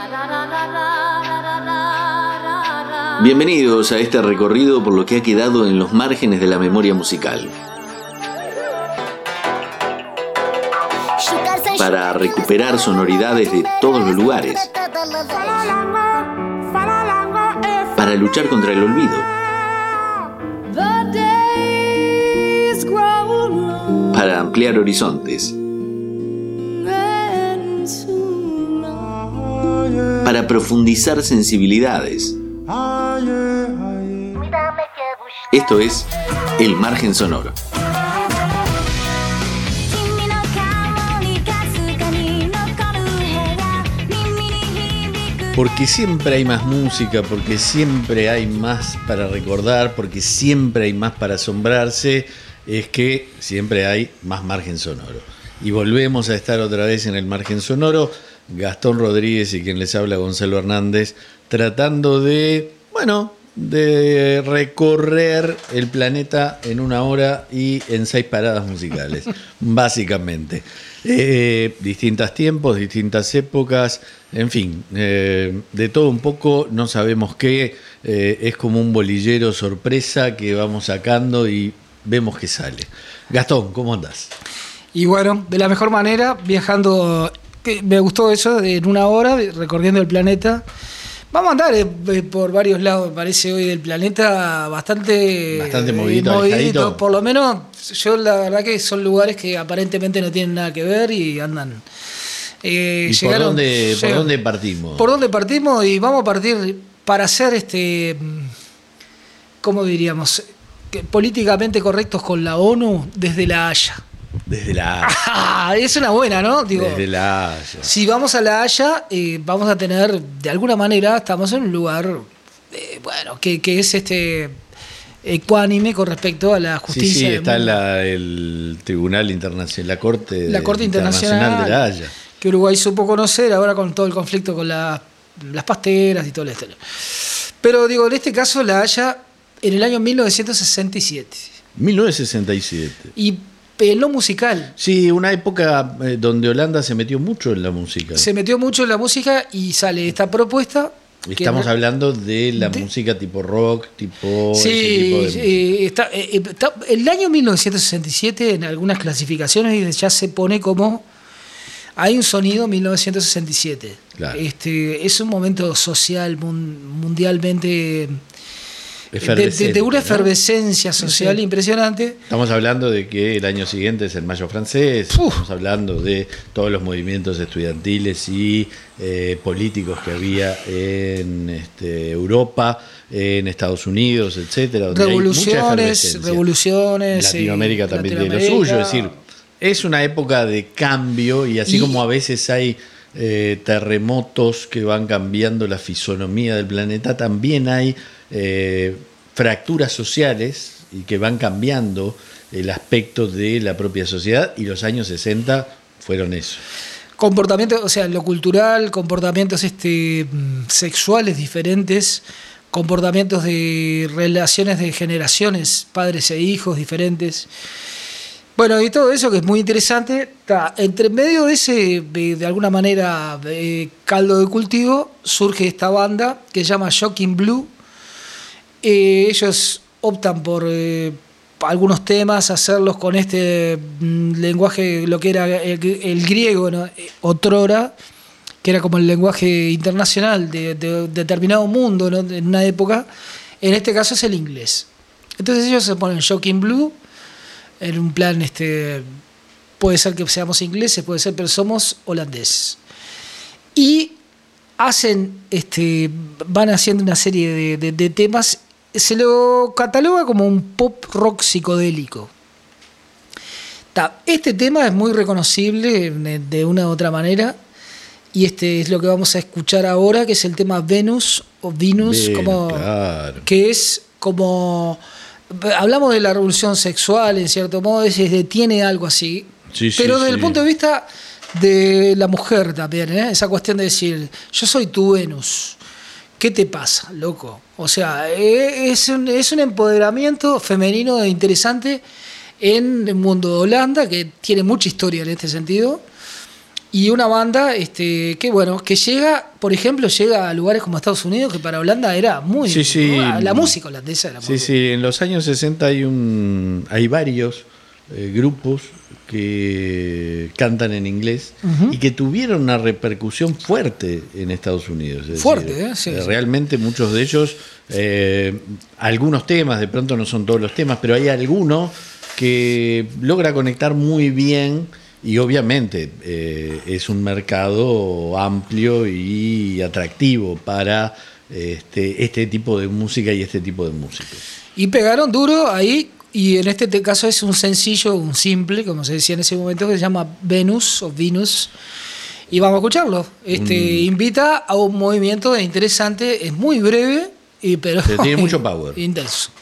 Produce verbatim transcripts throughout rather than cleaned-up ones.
Bienvenidos a este recorrido por lo que ha quedado en los márgenes de la memoria musical. Para recuperar sonoridades de todos los lugares. Para luchar contra el olvido. Para ampliar horizontes. Para profundizar sensibilidades. Esto es El Margen Sonoro. Porque siempre hay más música, porque siempre hay más para recordar, porque siempre hay más para asombrarse, es que siempre hay más margen sonoro. Y volvemos a estar otra vez en el margen sonoro, Gastón Rodríguez y quien les habla, Gonzalo Hernández, tratando de, bueno, de recorrer el planeta en una hora y en seis paradas musicales, básicamente. Eh, distintos tiempos, distintas épocas, en fin, eh, de todo un poco, no sabemos qué, eh, es como un bolillero sorpresa que vamos sacando y vemos que sale. Gastón, ¿cómo andás? Y bueno, de la mejor manera, viajando, que me gustó eso, en una hora, recorriendo el planeta. Vamos a andar eh, por varios lados, me parece, hoy del planeta bastante... Bastante movidito, eh, movidito. alejadito. Por lo menos, yo la verdad que son lugares que aparentemente no tienen nada que ver y andan... Eh, ¿Y llegaron, por dónde, llegan, por dónde partimos? ¿Por dónde partimos? Y vamos a partir para ser, este, ¿cómo diríamos? Que políticamente correctos con la ONU desde La Haya. Desde La Haya. Ah, es una buena, ¿no? Digo, Desde La Haya. Si vamos a La Haya, eh, vamos a tener, de alguna manera, estamos en un lugar, eh, bueno, que, que es este ecuánime con respecto a la justicia. Sí, sí, del está mundo. la, el Tribunal Internacional, la Corte, La Corte Internacional, Internacional de La Haya. Que Uruguay supo conocer ahora con todo el conflicto con la, las pasteras y todo la historia. Pero digo, en este caso La Haya en el año mil novecientos sesenta y siete. mil novecientos sesenta y siete. Y en lo musical. Sí, una época eh, donde Holanda se metió mucho en la música. Se metió mucho en la música y sale esta propuesta. Estamos que, hablando de la de, música tipo rock, tipo... Sí, ese tipo de eh, está, eh, está, el año mil novecientos sesenta y siete en algunas clasificaciones ya se pone como... Hay un sonido mil novecientos sesenta y siete. Claro. Este, es un momento social mundialmente... De, de, de una efervescencia, ¿no?, social, sí, impresionante. Estamos hablando de que el año siguiente es el Mayo francés. Uf. Estamos hablando de todos los movimientos estudiantiles y eh, políticos que había en este, Europa, en Estados Unidos, etcétera. Revoluciones, revoluciones. Latinoamérica eh, también tiene lo suyo. Es decir, es una época de cambio y así y, como a veces hay eh, terremotos que van cambiando la fisonomía del planeta, también hay Eh, fracturas sociales y que van cambiando el aspecto de la propia sociedad, y los años sesenta fueron eso. Comportamientos, o sea, lo cultural, comportamientos este, sexuales diferentes, comportamientos de relaciones de generaciones, padres e hijos diferentes. Bueno, y todo eso que es muy interesante, está entre medio de ese, de, de alguna manera, de caldo de cultivo, surge esta banda que se llama Shocking Blue. Eh, ellos optan por eh, algunos temas hacerlos con este mm, lenguaje, lo que era el, el griego, ¿no?, otrora, que era como el lenguaje internacional de, de, de determinado mundo, ¿no?, en una época. En este caso es el inglés. Entonces ellos se ponen Shocking Blue en un plan, este, puede ser que seamos ingleses, puede ser, pero somos holandeses. Y hacen, este, van haciendo una serie de, de, de temas. Se lo cataloga como un pop rock psicodélico. Este tema es muy reconocible de una u otra manera, y este es lo que vamos a escuchar ahora, que es el tema Venus o Venus, Bien, como, claro. Que es como... Hablamos de la revolución sexual, en cierto modo, se detiene algo así, sí, pero sí, desde sí. el punto de vista de la mujer también, ¿eh? Esa cuestión de decir, yo soy tu Venus. ¿Qué te pasa, loco? O sea, es un, es un empoderamiento femenino interesante en el mundo de Holanda, que tiene mucha historia en este sentido. Y una banda este, que, bueno, que llega, por ejemplo, llega a lugares como Estados Unidos, que para Holanda era muy... Sí, sí. La música holandesa era muy... Sí, sí, en los años sesenta hay, un, hay varios eh, grupos que cantan en inglés uh-huh. y que tuvieron una repercusión fuerte en Estados Unidos. Es fuerte, decir, ¿eh? Sí, eh, sí. Realmente muchos de ellos, eh, algunos temas, de pronto no son todos los temas, pero hay alguno que logra conectar muy bien. Y obviamente eh, es un mercado amplio y atractivo para este, este tipo de música y este tipo de músicos. Y pegaron duro ahí, y en este caso es un sencillo, un simple, como se decía en ese momento, que se llama Venus o Venus. Y vamos a escucharlo. Este, mm. Invita a un movimiento interesante, es muy breve, y, pero pero tiene mucho power. Intenso.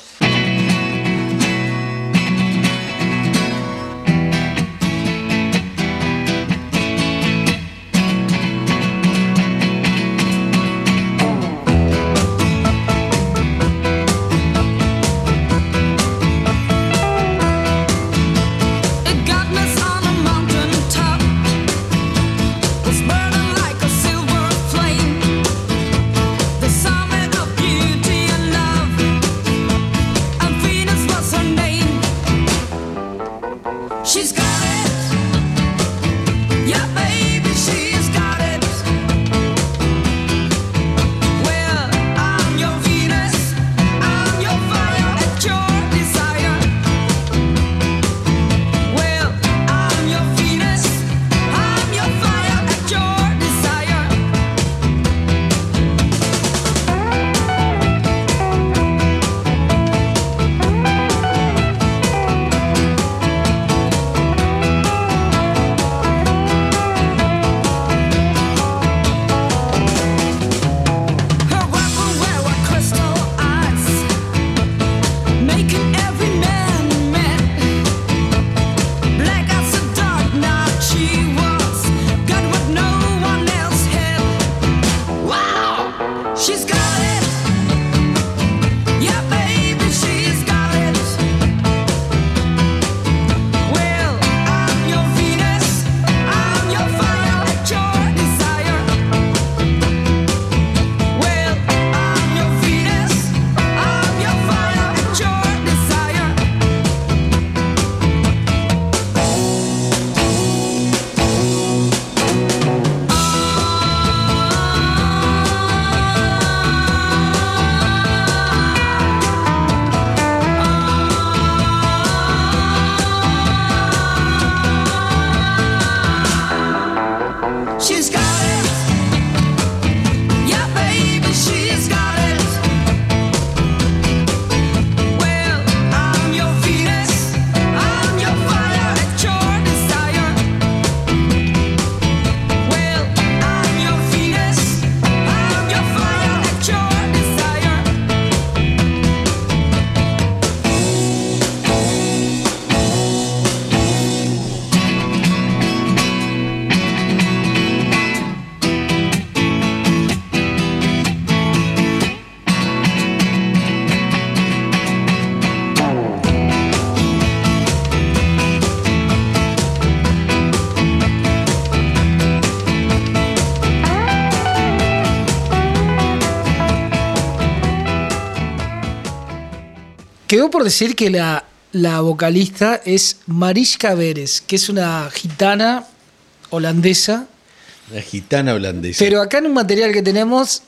Quedó por decir que la, la vocalista es Mariska Veres, que es una gitana holandesa. Una gitana holandesa. Pero acá en un material que tenemos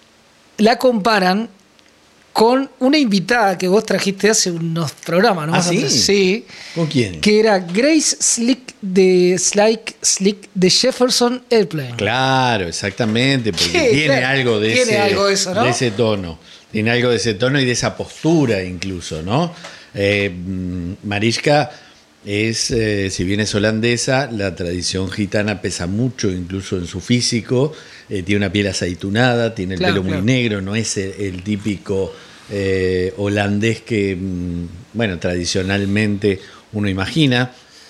la comparan con una invitada que vos trajiste hace unos programas, ¿no? ¿Ah, sí? Sí. ¿Con quién? Que era Grace Slick de Slick Slick de Jefferson Airplane. Claro, exactamente, porque ¿Qué? tiene Claro, algo de tiene ese, algo de eso, ¿no? de ese tono. Tiene algo de ese tono y de esa postura incluso, ¿no? Eh, Mariska es, eh, si bien es holandesa, la tradición gitana pesa mucho incluso en su físico. Eh, tiene una piel aceitunada, tiene el Claro, pelo claro. muy negro, no es el, el típico eh, holandés que, mm, bueno, tradicionalmente uno imagina.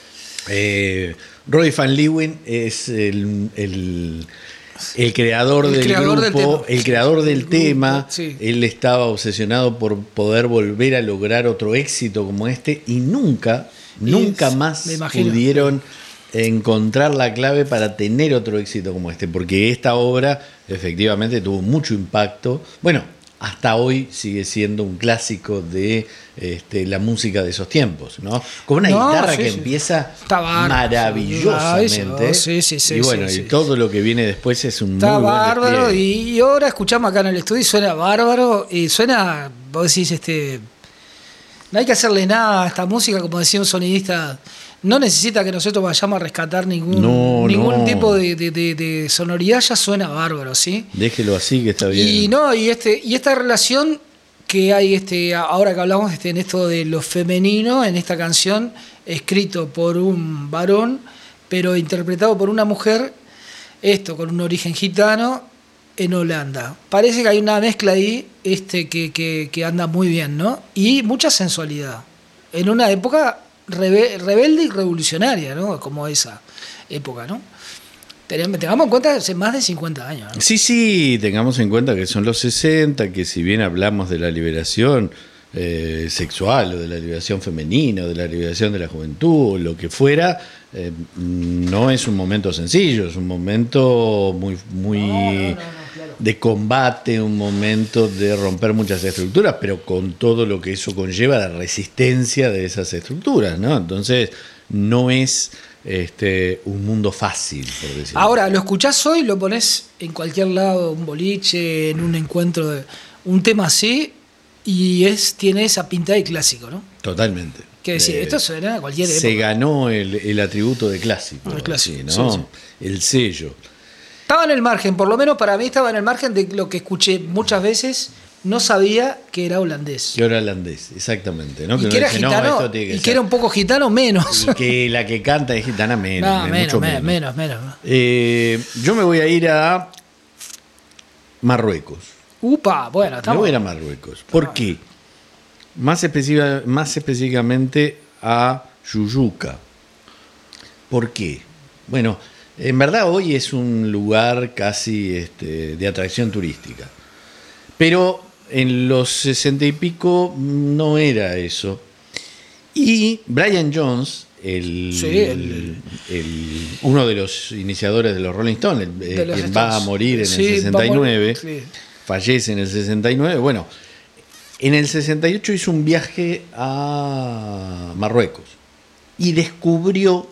Eh, Roy Van Leeuwen es el... el El creador El del creador del grupo, tema. el creador del El tema, grupo, sí. Él estaba obsesionado por poder volver a lograr otro éxito como este y nunca, Y nunca es- más me imagino. pudieron encontrar la clave para tener otro éxito como este, porque esta obra efectivamente tuvo mucho impacto. Bueno, hasta hoy sigue siendo un clásico de este, la música de esos tiempos, ¿no? Con una No, guitarra sí, que sí. empieza Está bárbaro, maravillosamente. sí, sí, sí, y bueno, sí, y sí. todo lo que viene después es un Está muy buen bárbaro. despliegue. Y, y ahora escuchamos acá en el estudio y suena bárbaro. Y suena, vos decís, este. No hay que hacerle nada a esta música, como decía un sonidista. No necesita que nosotros vayamos a rescatar ningún, No, ningún no. tipo de, de- de- de sonoridad, ya suena bárbaro, ¿sí? Déjelo así que está bien. Y no, y este, y esta relación que hay este, ahora que hablamos este, en esto de lo femenino, en esta canción, escrito por un varón, pero interpretado por una mujer, esto con un origen gitano, en Holanda. Parece que hay una mezcla ahí este, que, que, que anda muy bien, ¿no? Y mucha sensualidad. En una época rebe- rebelde y revolucionaria, ¿no? Como esa época, ¿no? Tenem- Tengamos en cuenta hace más de cincuenta años, ¿no? Sí, sí, tengamos en cuenta que son los sesenta, que si bien hablamos de la liberación eh, sexual o de la liberación femenina o de la liberación de la juventud o lo que fuera, eh, no es un momento sencillo, es un momento muy, muy No, no, no, no, claro. de combate, un momento de romper muchas estructuras, pero con todo lo que eso conlleva, la resistencia de esas estructuras, ¿no? Entonces, no es este, un mundo fácil, por decirlo. Ahora, lo escuchás hoy, lo ponés en cualquier lado, un boliche, en un encuentro, de un tema así, y es tiene esa pinta de clásico, ¿no? Totalmente. Que decir, Eh, esto suena a cualquier Se época. ganó el, el atributo de clásico, El clásico, así, ¿no? sí, El sello. Estaba en el margen, por lo menos para mí estaba en el margen de lo que escuché muchas veces, no sabía que era holandés. Que era holandés, exactamente. ¿no? Y uno que era dice, no, gitano, esto tiene que y ser. que era un poco gitano, menos. Y que la que canta es gitana menos, No, me- menos, mucho menos, menos. menos, menos. Eh, yo me voy a ir a Marruecos. Upa, bueno, Me estamos. voy a ir a Marruecos. ¿Por qué? Más, específica- más específicamente a Yuyuca. ¿Por qué? Bueno, en verdad hoy es un lugar casi este, de atracción turística. Pero en los sesenta y pico no era eso. Y Brian Jones, el, Sí, el- el- uno de los iniciadores de los Rolling Stones, el- De los quien va a Stones. morir en Sí, el sesenta y nueve, va a morir, sí. fallece en el sesenta y nueve. Bueno, en el sesenta y ocho hizo un viaje a Marruecos y descubrió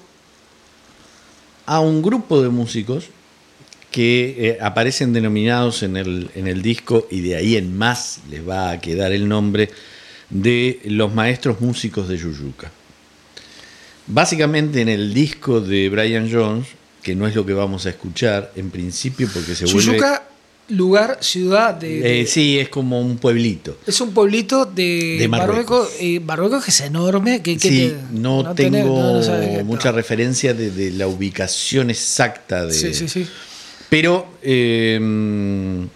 a un grupo de músicos que eh, aparecen denominados en el, en el disco, y de ahí en más les va a quedar el nombre, de los maestros músicos de Yuyuca. Básicamente en el disco de Brian Jones, que no es lo que vamos a escuchar en principio porque se vuelve... Yuyuca, lugar, ciudad de. de- Eh, sí, es como un pueblito. Es un pueblito de, De Marruecos. Marruecos. eh, Marruecos que es enorme. Que, que Sí, te- no, tengo tenés- no, no sabés qué mucha está. referencia de, de la ubicación exacta de... Sí, sí, sí. Pero eh,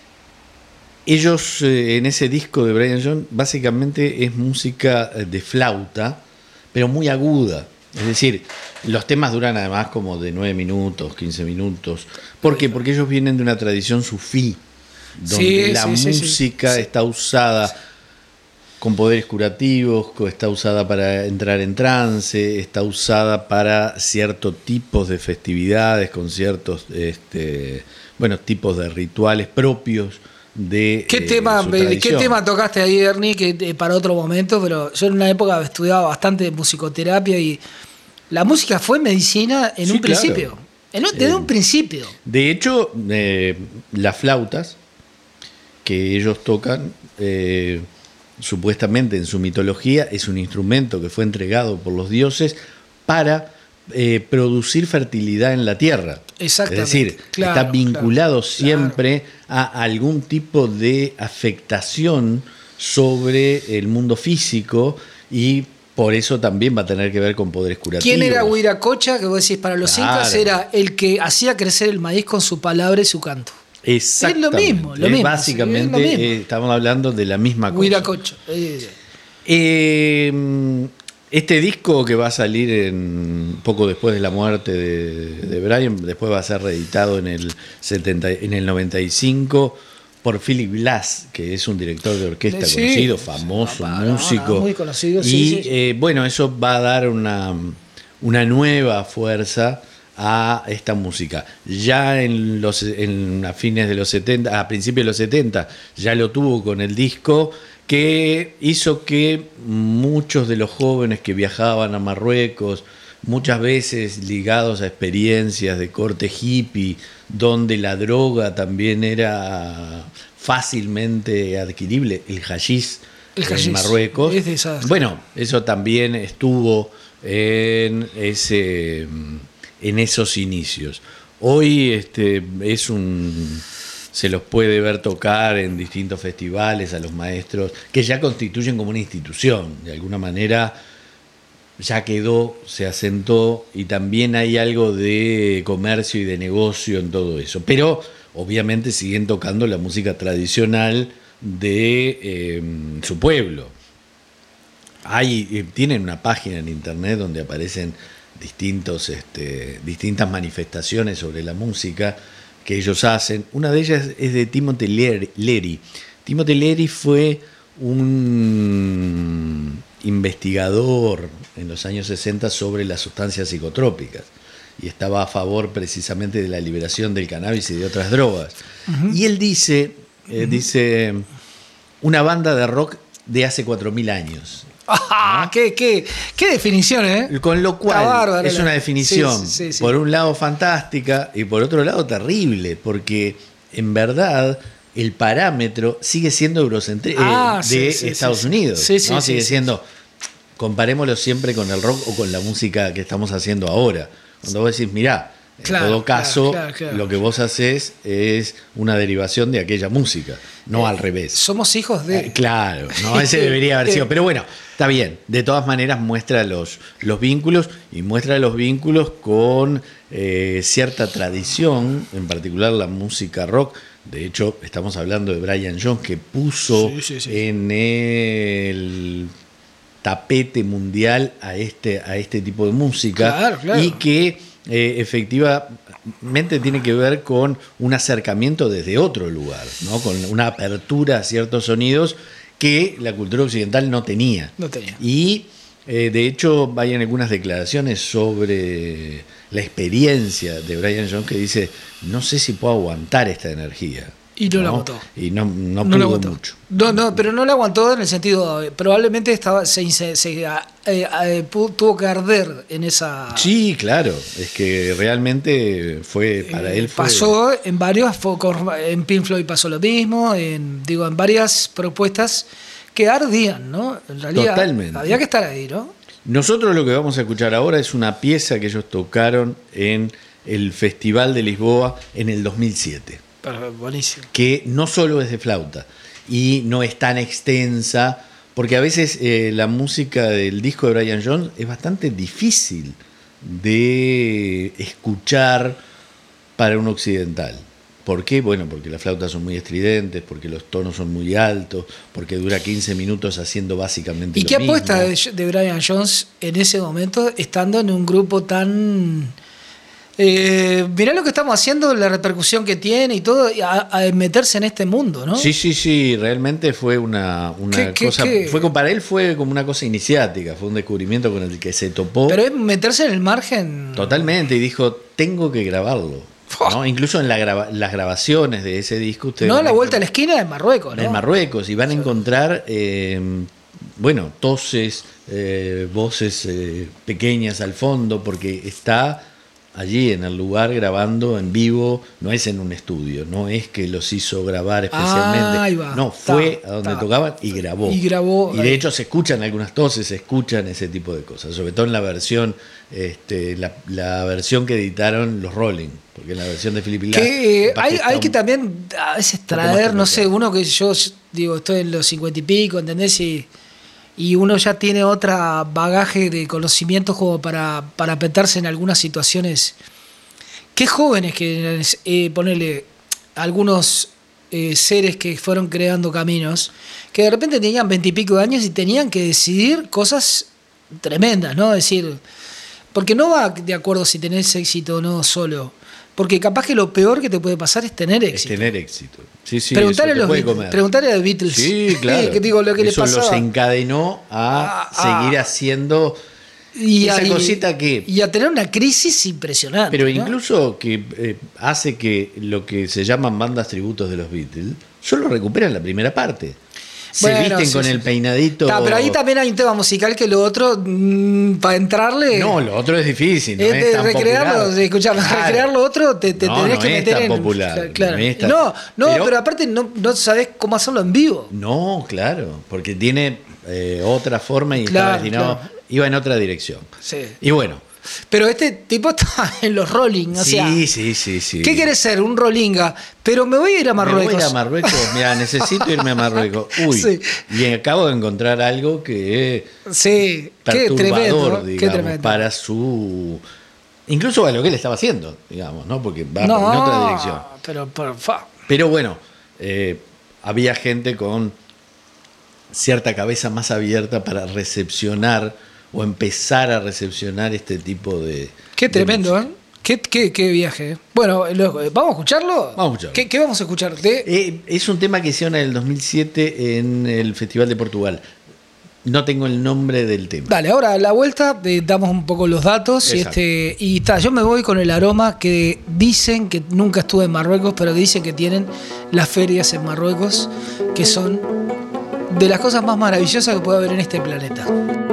ellos eh, en ese disco de Brian Jones básicamente es música de flauta, pero muy aguda. Es decir, los temas duran además como de nueve minutos, quince minutos. ¿Por qué? Porque ellos vienen de una tradición sufí, donde Sí, la sí, sí, sí. música Sí. está usada con poderes curativos, co- está usada para entrar en trance, está usada para ciertos tipos de festividades, con ciertos este, bueno, tipos de rituales propios de ¿Qué, eh, tema, su ¿Qué tradición. tema tocaste ahí, Ernie? Que, eh, para otro momento, pero yo en una época estudiaba bastante musicoterapia y la música fue medicina en Sí, un claro. principio. En un- desde Eh, un principio. De hecho, eh, las flautas que ellos tocan, eh, supuestamente en su mitología, es un instrumento que fue entregado por los dioses para eh, producir fertilidad en la tierra. Exactamente, Es decir, claro, está vinculado claro, siempre a algún tipo de afectación sobre el mundo físico, y por eso también va a tener que ver con poderes curativos. ¿Quién era Huiracocha? Que vos decís, para los Claro. incas era el que hacía crecer el maíz con su palabra y su canto. Exactamente. Es lo mismo, lo Es mismo, Básicamente sí, es lo mismo. eh, estamos hablando de la misma cosa. Huiracocha. Eh, Eh, este disco que va a salir en, poco después de la muerte de, de Brian, después va a ser reeditado en el, setenta, en el noventa y cinco por Philip Glass, que es un director de orquesta Sí, conocido, sí, famoso, no, no, músico. no, muy conocido, y sí, sí, sí. eh, bueno, eso va a dar una, una nueva fuerza a esta música. Ya en los en a fines de los setenta, a principios de los setenta, ya lo tuvo con el disco que hizo que muchos de los jóvenes que viajaban a Marruecos, muchas veces ligados a experiencias de corte hippie, donde la droga también era fácilmente adquirible, el hashish El hashish, en Marruecos. es de esas. Bueno, eso también estuvo en ese en esos inicios. Hoy este es un se los puede ver tocar en distintos festivales a los maestros que ya constituyen como una institución, de alguna manera ya quedó, se asentó, y también hay algo de comercio y de negocio en todo eso. Pero obviamente siguen tocando la música tradicional de eh, su pueblo. Hay, eh, tienen una página en internet donde aparecen distintos, este, distintas manifestaciones sobre la música que ellos hacen. Una de ellas es de Timothy Leary. Timothy Leary fue un investigador en los años sesenta sobre las sustancias psicotrópicas y estaba a favor precisamente de la liberación del cannabis y de otras drogas. Uh-huh. Y él dice, eh, uh-huh. dice, una banda de rock de hace cuatro mil años. Ah, ¿no? qué, qué, qué definición, ¿eh? Con lo cual bárbaro, es una definición, sí, sí, sí, por un lado fantástica y por otro lado terrible, porque en verdad el parámetro sigue siendo eurocentrismo ah, eh, de sí, Estados sí, Unidos, sí, sí, ¿no? Sí, sigue sí, siendo, sí. Comparémoslo siempre con el rock o con la música que estamos haciendo ahora. Cuando vos decís, mirá, claro, en todo caso, claro, claro, claro. lo que vos haces es una derivación de aquella música, no eh, al revés. Somos hijos de... Eh, claro, no, ese debería haber sido. Pero bueno, está bien. De todas maneras muestra los, los vínculos y muestra los vínculos con eh, cierta tradición, en particular la música rock. De hecho, estamos hablando de Brian Jones, que puso sí, sí, sí. en el tapete mundial a este, a este tipo de música, claro, claro. y que eh, efectivamente tiene que ver con un acercamiento desde otro lugar, ¿no? Con una apertura a ciertos sonidos que la cultura occidental no tenía. No tenía. Y eh, de hecho hay algunas declaraciones sobre la experiencia de Brian Jones que dice, no sé si puedo aguantar esta energía. Y no, no la aguantó. Y no, no, no pudo mucho. No, no, pero no la aguantó en el sentido, probablemente estaba se, se, se eh, eh, tuvo que arder en esa... Sí, claro, es que realmente fue, para eh, él fue... Pasó en varios, en Pink Floyd pasó lo mismo, en, digo, en varias propuestas que ardían, ¿no? En realidad Totalmente. Había que estar ahí, ¿no? Nosotros lo que vamos a escuchar ahora es una pieza que ellos tocaron en el Festival de Lisboa en el dos mil siete. Pero buenísimo. Que no solo es de flauta y no es tan extensa, porque a veces eh, la música del disco de Brian Jones es bastante difícil de escuchar para un occidental. ¿Por qué? Bueno, porque las flautas son muy estridentes, porque los tonos son muy altos, porque dura quince minutos haciendo básicamente lo mismo. ¿Y qué apuesta de, de Brian Jones en ese momento, estando en un grupo tan... Eh, mirá lo que estamos haciendo, la repercusión que tiene y todo, a, a meterse en este mundo, ¿no? Sí, sí, sí, realmente fue una, una ¿Qué, cosa, qué, qué? Fue, para él fue como una cosa iniciática, fue un descubrimiento con el que se topó. Pero es meterse en el margen. Totalmente, y dijo, tengo que grabarlo. ¿No? Incluso en la grava, las grabaciones de ese disco ustedes no, a la vuelta a la esquina de Marruecos, ¿no? En Marruecos, y van a encontrar eh, bueno, toses, eh, voces eh, pequeñas al fondo, porque está allí en el lugar grabando en vivo, no es en un estudio, no es que los hizo grabar especialmente, ah, ahí va. no, fue ta, a donde ta. tocaban y grabó. Y grabó. Y de hecho se escuchan algunas toses, se escuchan ese tipo de cosas, sobre todo en la versión, este, la, la versión que editaron los Rolling, porque en la versión de Philip Glass que hay, hay que también a veces traer, no sé, uno que yo digo, estoy en los cincuenta y pico, ¿entendés? Y y uno ya tiene otro bagaje de conocimientos como para, para meterse en algunas situaciones. Qué jóvenes que eh, ponerle algunos eh, seres que fueron creando caminos, que de repente tenían veintipico de años y tenían que decidir cosas tremendas, ¿no? Es decir, porque no va de acuerdo si tenés éxito o no solo. Porque capaz que lo peor que te puede pasar es tener éxito. Es tener éxito. Sí, sí, preguntarle, a los Beatles, preguntarle a los Beatles. Sí, claro. que digo, lo que eso le pasaba. los encadenó a, a seguir a, haciendo Y esa a, cosita que... Y a tener una crisis impresionante. Pero ¿no? incluso que eh, hace que lo que se llaman bandas tributos de los Beatles solo recuperan la primera parte. Se Bueno, visten sí, con sí, el sí. peinadito. Ta, pero ahí también hay un tema musical que lo otro, mmm, para entrarle. No, lo otro es difícil. No es es de tan recrearlo, popular. escuchame, Claro. recrear lo otro te, te No, tenés no que es meter tan en. popular, Claro. no es tan- No, no, pero- pero, aparte no, no sabés cómo hacerlo en vivo. No, claro, porque tiene eh, otra forma y Claro, estaba destinado, claro. iba en otra dirección. Sí. Y bueno, Pero este tipo está en los rolling, o sí, sea. sí, sí, sí. ¿Qué querés ser? Un rollinga. Pero me voy a ir a Marruecos. Me voy a Marruecos, mira, necesito irme a Marruecos. Uy, Sí. y acabo de encontrar algo que es Sí, qué perturbador, tremendo. Qué digamos, tremendo. para su... Incluso a lo que él estaba haciendo, digamos, ¿no? Porque va por en otra dirección. Pero, por fa. Pero bueno, eh, había gente con cierta cabeza más abierta para recepcionar o empezar a recepcionar este tipo de... Qué de tremendo, música. ¿eh? Qué, qué, qué viaje. Bueno, lo- ¿vamos a escucharlo? Vamos a escucharlo. ¿Qué, qué vamos a escuchar? De, Eh, es un tema que hicieron en el dos mil siete en el Festival de Portugal. No tengo el nombre del tema. Dale, ahora a la vuelta eh, damos un poco los datos y Exacto. este y está, yo me voy con el aroma que dicen que nunca estuve en Marruecos, pero dicen que tienen las ferias en Marruecos, que son de las cosas más maravillosas que puede haber en este planeta.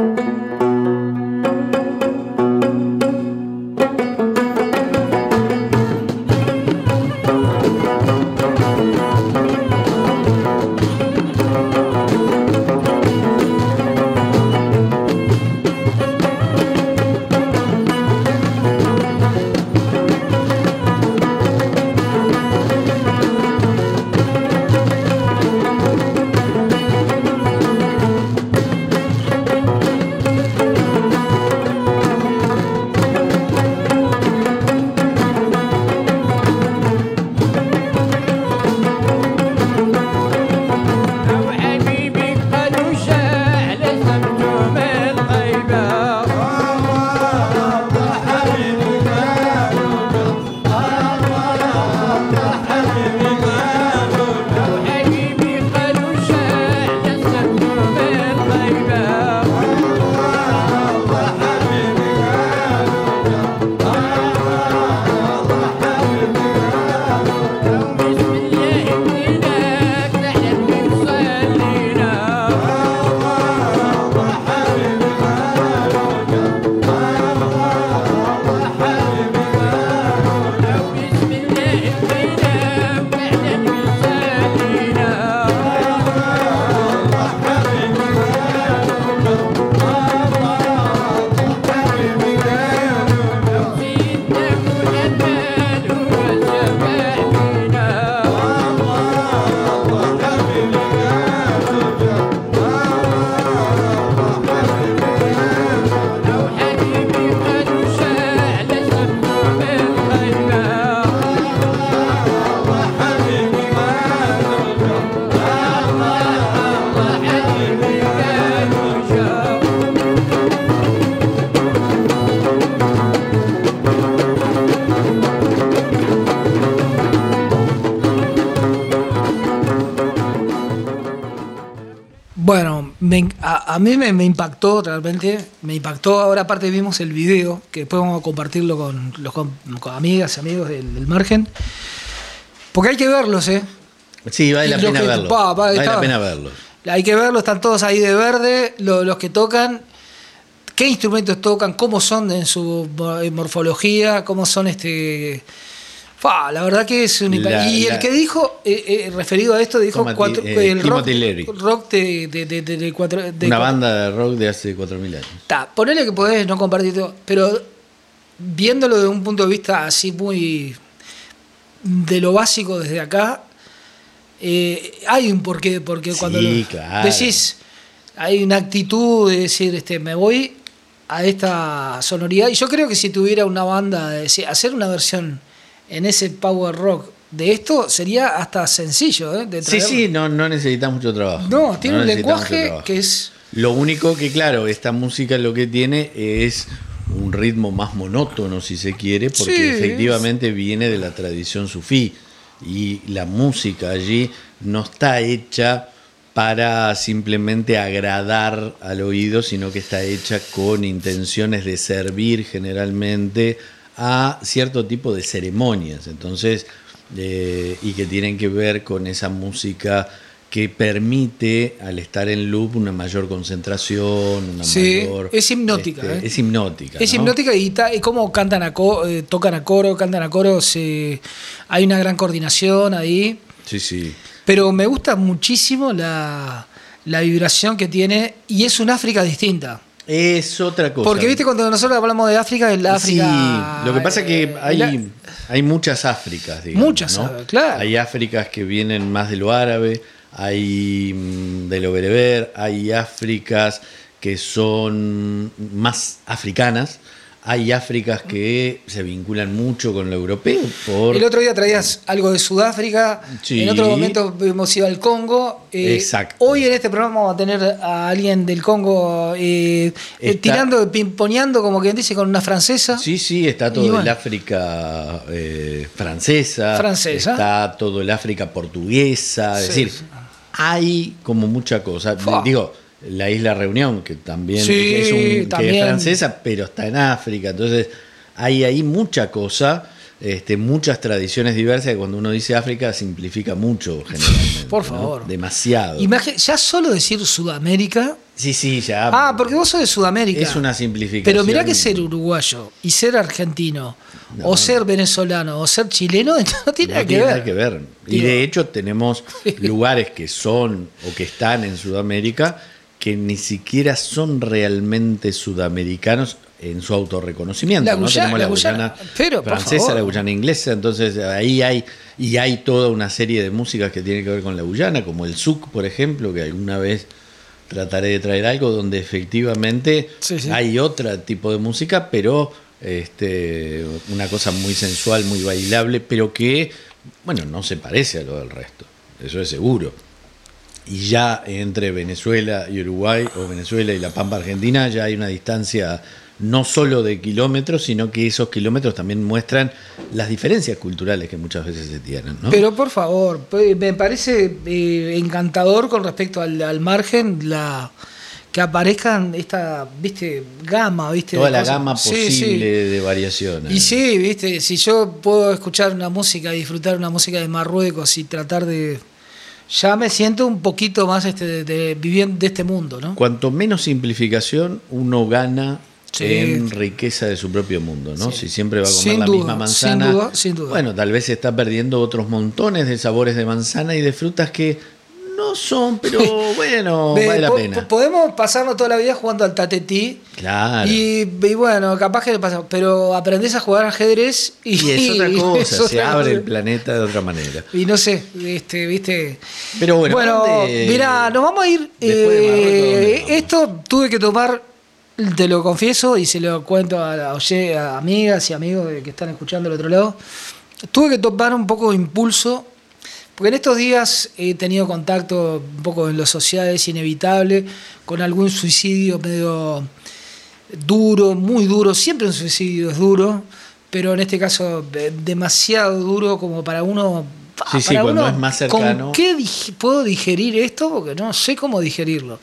Bueno, me- a, a mí me, me impactó realmente, me impactó. Ahora aparte vimos el video, que después vamos a compartirlo con, los, con, con amigas, amigos del, del margen. Porque hay que verlos, ¿eh? Sí, vale la Y lo pena que- verlo. pa, pa, vale está- la pena verlo. Hay que verlos, están todos ahí de verde, lo- los que tocan, qué instrumentos tocan, cómo son en su mo- morfología, cómo son este... Fa, la verdad que es un impacto. La- Y el la- que dijo, eh, eh, referido a esto, dijo Tomati- cuatro, eh, el rock, Timothy Leary. rock de, de, de, de- de cuatro... de Una cuatro- banda de rock de hace cuatro mil años. Ta, ponele que podés no compartir todo, pero viéndolo desde un punto de vista así muy de lo básico desde acá, eh, hay un porqué, porque Sí, cuando lo- claro. decís, hay una actitud de decir, este, me voy a esta sonoridad, y yo creo que si tuviera una banda, de decir, hacer una versión en ese power rock de esto sería hasta sencillo, ¿eh? De Sí, traerlo. sí, no, no necesitas mucho trabajo. No, tiene un necesitas mucho lenguaje trabajo. que es... Lo único que, claro, esta música lo que tiene es un ritmo más monótono, si se quiere, porque Sí, efectivamente viene de la tradición sufí. Y la música allí no está hecha para simplemente agradar al oído, sino que está hecha con intenciones de servir generalmente a cierto tipo de ceremonias. Entonces, eh, y que tienen que ver con esa música que permite, al estar en loop, una mayor concentración, una sí, mayor... es hipnótica. Este, ¿eh? Es hipnótica. Es ¿no? hipnótica y, ta, y como cantan a co, eh, tocan a coro, cantan a coro, se, hay una gran coordinación ahí. Sí, sí. Pero me gusta muchísimo la, la vibración que tiene y es una África distinta. Es otra cosa. Porque viste cuando nosotros hablamos de África, el África... Sí, lo que pasa es que hay, la, hay muchas Áfricas, digamos. Muchas, ¿no? claro. Hay Áfricas que vienen más de lo árabe, hay de lo bereber, hay Áfricas que son más africanas, hay Áfricas que se vinculan mucho con lo europeo. Por... El otro día traías algo de Sudáfrica, sí. En otro momento hemos ido al Congo. Eh, Exacto. Hoy en este programa vamos a tener a alguien del Congo eh, está... tirando, pimponeando, como quien dice, con una francesa. Sí, sí, está todo bueno. el África eh, francesa, francesa, está todo el África portuguesa, es sí. decir, hay como mucha cosa. Fua. Digo, la Isla Reunión, que también, sí, que es, un, también. que es francesa, pero está en África, entonces hay ahí mucha cosa, este, muchas tradiciones diversas, que cuando uno dice África simplifica mucho generalmente. Por ¿no? favor. Demasiado. Imagin- ya solo decir Sudamérica... Sí, sí, ya. Ah, porque vos sos de Sudamérica. Es una simplificación. Pero mirá que ser uruguayo y ser argentino, no, o ser venezolano, o ser chileno, no tiene no nada que tiene ver. Nada que ver. Y Digo, de hecho tenemos lugares que son o que están en Sudamérica que ni siquiera son realmente sudamericanos en su autorreconocimiento. La ¿no? Guyana, Tenemos la, la Guyana, Guyana pero, por francesa, favor. la Guyana inglesa, entonces ahí hay, y hay toda una serie de músicas que tienen que ver con la Guyana, como el zouk, por ejemplo, que alguna vez trataré de traer algo donde efectivamente sí, sí. hay otro tipo de música, pero este, una cosa muy sensual, muy bailable, pero que, bueno, no se parece a lo del resto, eso es seguro. Y ya entre Venezuela y Uruguay, o Venezuela y la Pampa Argentina, ya hay una distancia no solo de kilómetros, sino que esos kilómetros también muestran las diferencias culturales que muchas veces se tienen, ¿no? Pero por favor, me parece eh, encantador con respecto al, al margen la que aparezcan esta, viste, gama, viste, toda de la cosas. gama posible sí, sí. de variaciones. Y sí, viste, si yo puedo escuchar una música, disfrutar una música de Marruecos y tratar de... Ya me siento un poquito más este, de, de viviendo de este mundo, ¿no? Cuanto menos simplificación, uno gana sí. en riqueza de su propio mundo, ¿no? Sí. Si siempre va a comer sin la duda, misma manzana, sin duda, sin duda. Bueno, tal vez se está perdiendo otros montones de sabores de manzana y de frutas que no son, pero bueno, Ve, vale la po- pena. Podemos pasarnos toda la vida jugando al tatetí. Claro. Y, y bueno, capaz que le pasa, pero aprendés a jugar ajedrez y, Y es otra cosa, es se otra abre cosa. el planeta de otra manera. Y no sé, este, viste. Pero bueno, Bueno, ¿dónde- mirá, nos vamos a ir. después de Marruecos, eh, ¿dónde vamos? esto tuve que tomar, te lo confieso y se lo cuento a, a, oye, a amigas y amigos que están escuchando al otro lado. Tuve que tomar un poco de impulso, porque en estos días he tenido contacto un poco en lo social, es inevitable, con algún suicidio medio duro, muy duro. Siempre un suicidio es duro, pero en este caso eh, demasiado duro como para uno. Sí, sí, para cuando uno, es más cercano. ¿Con qué dig- puedo digerir esto? Porque no sé cómo digerirlo.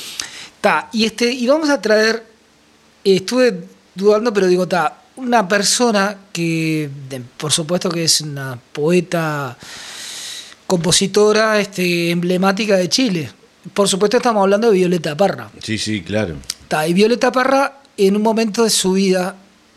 Ta, y, este, y vamos a traer, eh, estuve dudando, pero digo, ta, una persona que, de- por supuesto que es una poeta, compositora este, emblemática de Chile. Por supuesto estamos hablando de Violeta Parra. Sí, sí, claro. Ta, y Violeta Parra, en un momento de su vida,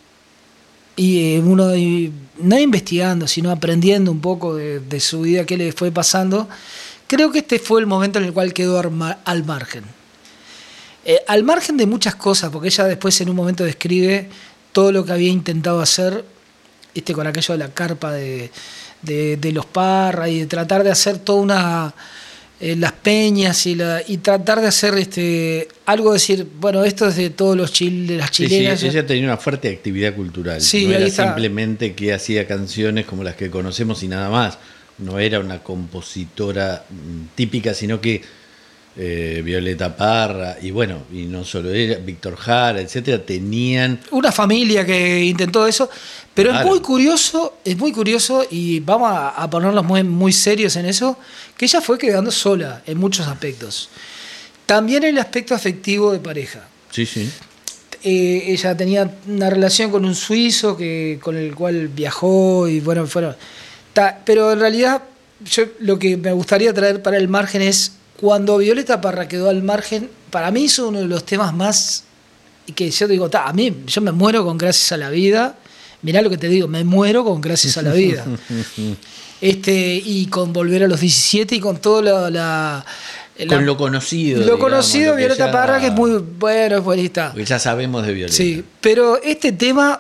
y eh, uno y, no investigando, sino aprendiendo un poco de, de su vida, qué le fue pasando, creo que este fue el momento en el cual quedó arma, al margen. Eh, al margen de muchas cosas, porque ella después en un momento describe todo lo que había intentado hacer este, con aquello de la carpa de, de, de los Parra y de tratar de hacer toda una... Eh, las peñas y, la, y tratar de hacer este algo, decir, bueno, esto es de todos los chil, de las Sí, chilenas. sí, ella tenía una fuerte actividad cultural. Sí, no ahí era está. simplemente que hacía canciones como las que conocemos y nada más. No era una compositora mm, típica, sino que eh, Violeta Parra, y bueno, y no solo ella, Víctor Jara, etcétera, tenían una familia que intentó eso, pero claro. es muy curioso, es muy curioso, y vamos a, a ponernos muy, muy serios en eso, que ella fue quedando sola en muchos aspectos. También el aspecto afectivo de pareja. Sí, sí. Eh, ella tenía una relación con un suizo que, con el cual viajó y bueno, fueron. Ta, pero en realidad, yo lo que me gustaría traer para el margen es cuando Violeta Parra quedó al margen, para mí es uno de los temas más. Y que yo digo, ta, a mí, yo me muero con Gracias a la Vida. Mirá lo que te digo, me muero con Gracias a la Vida. este Y con Volver a los diecisiete y con toda la. la con la, lo conocido. Lo digamos, conocido lo Violeta ya, Parra, que es muy bueno, es buenista. Porque ya sabemos de Violeta. Sí, pero este tema,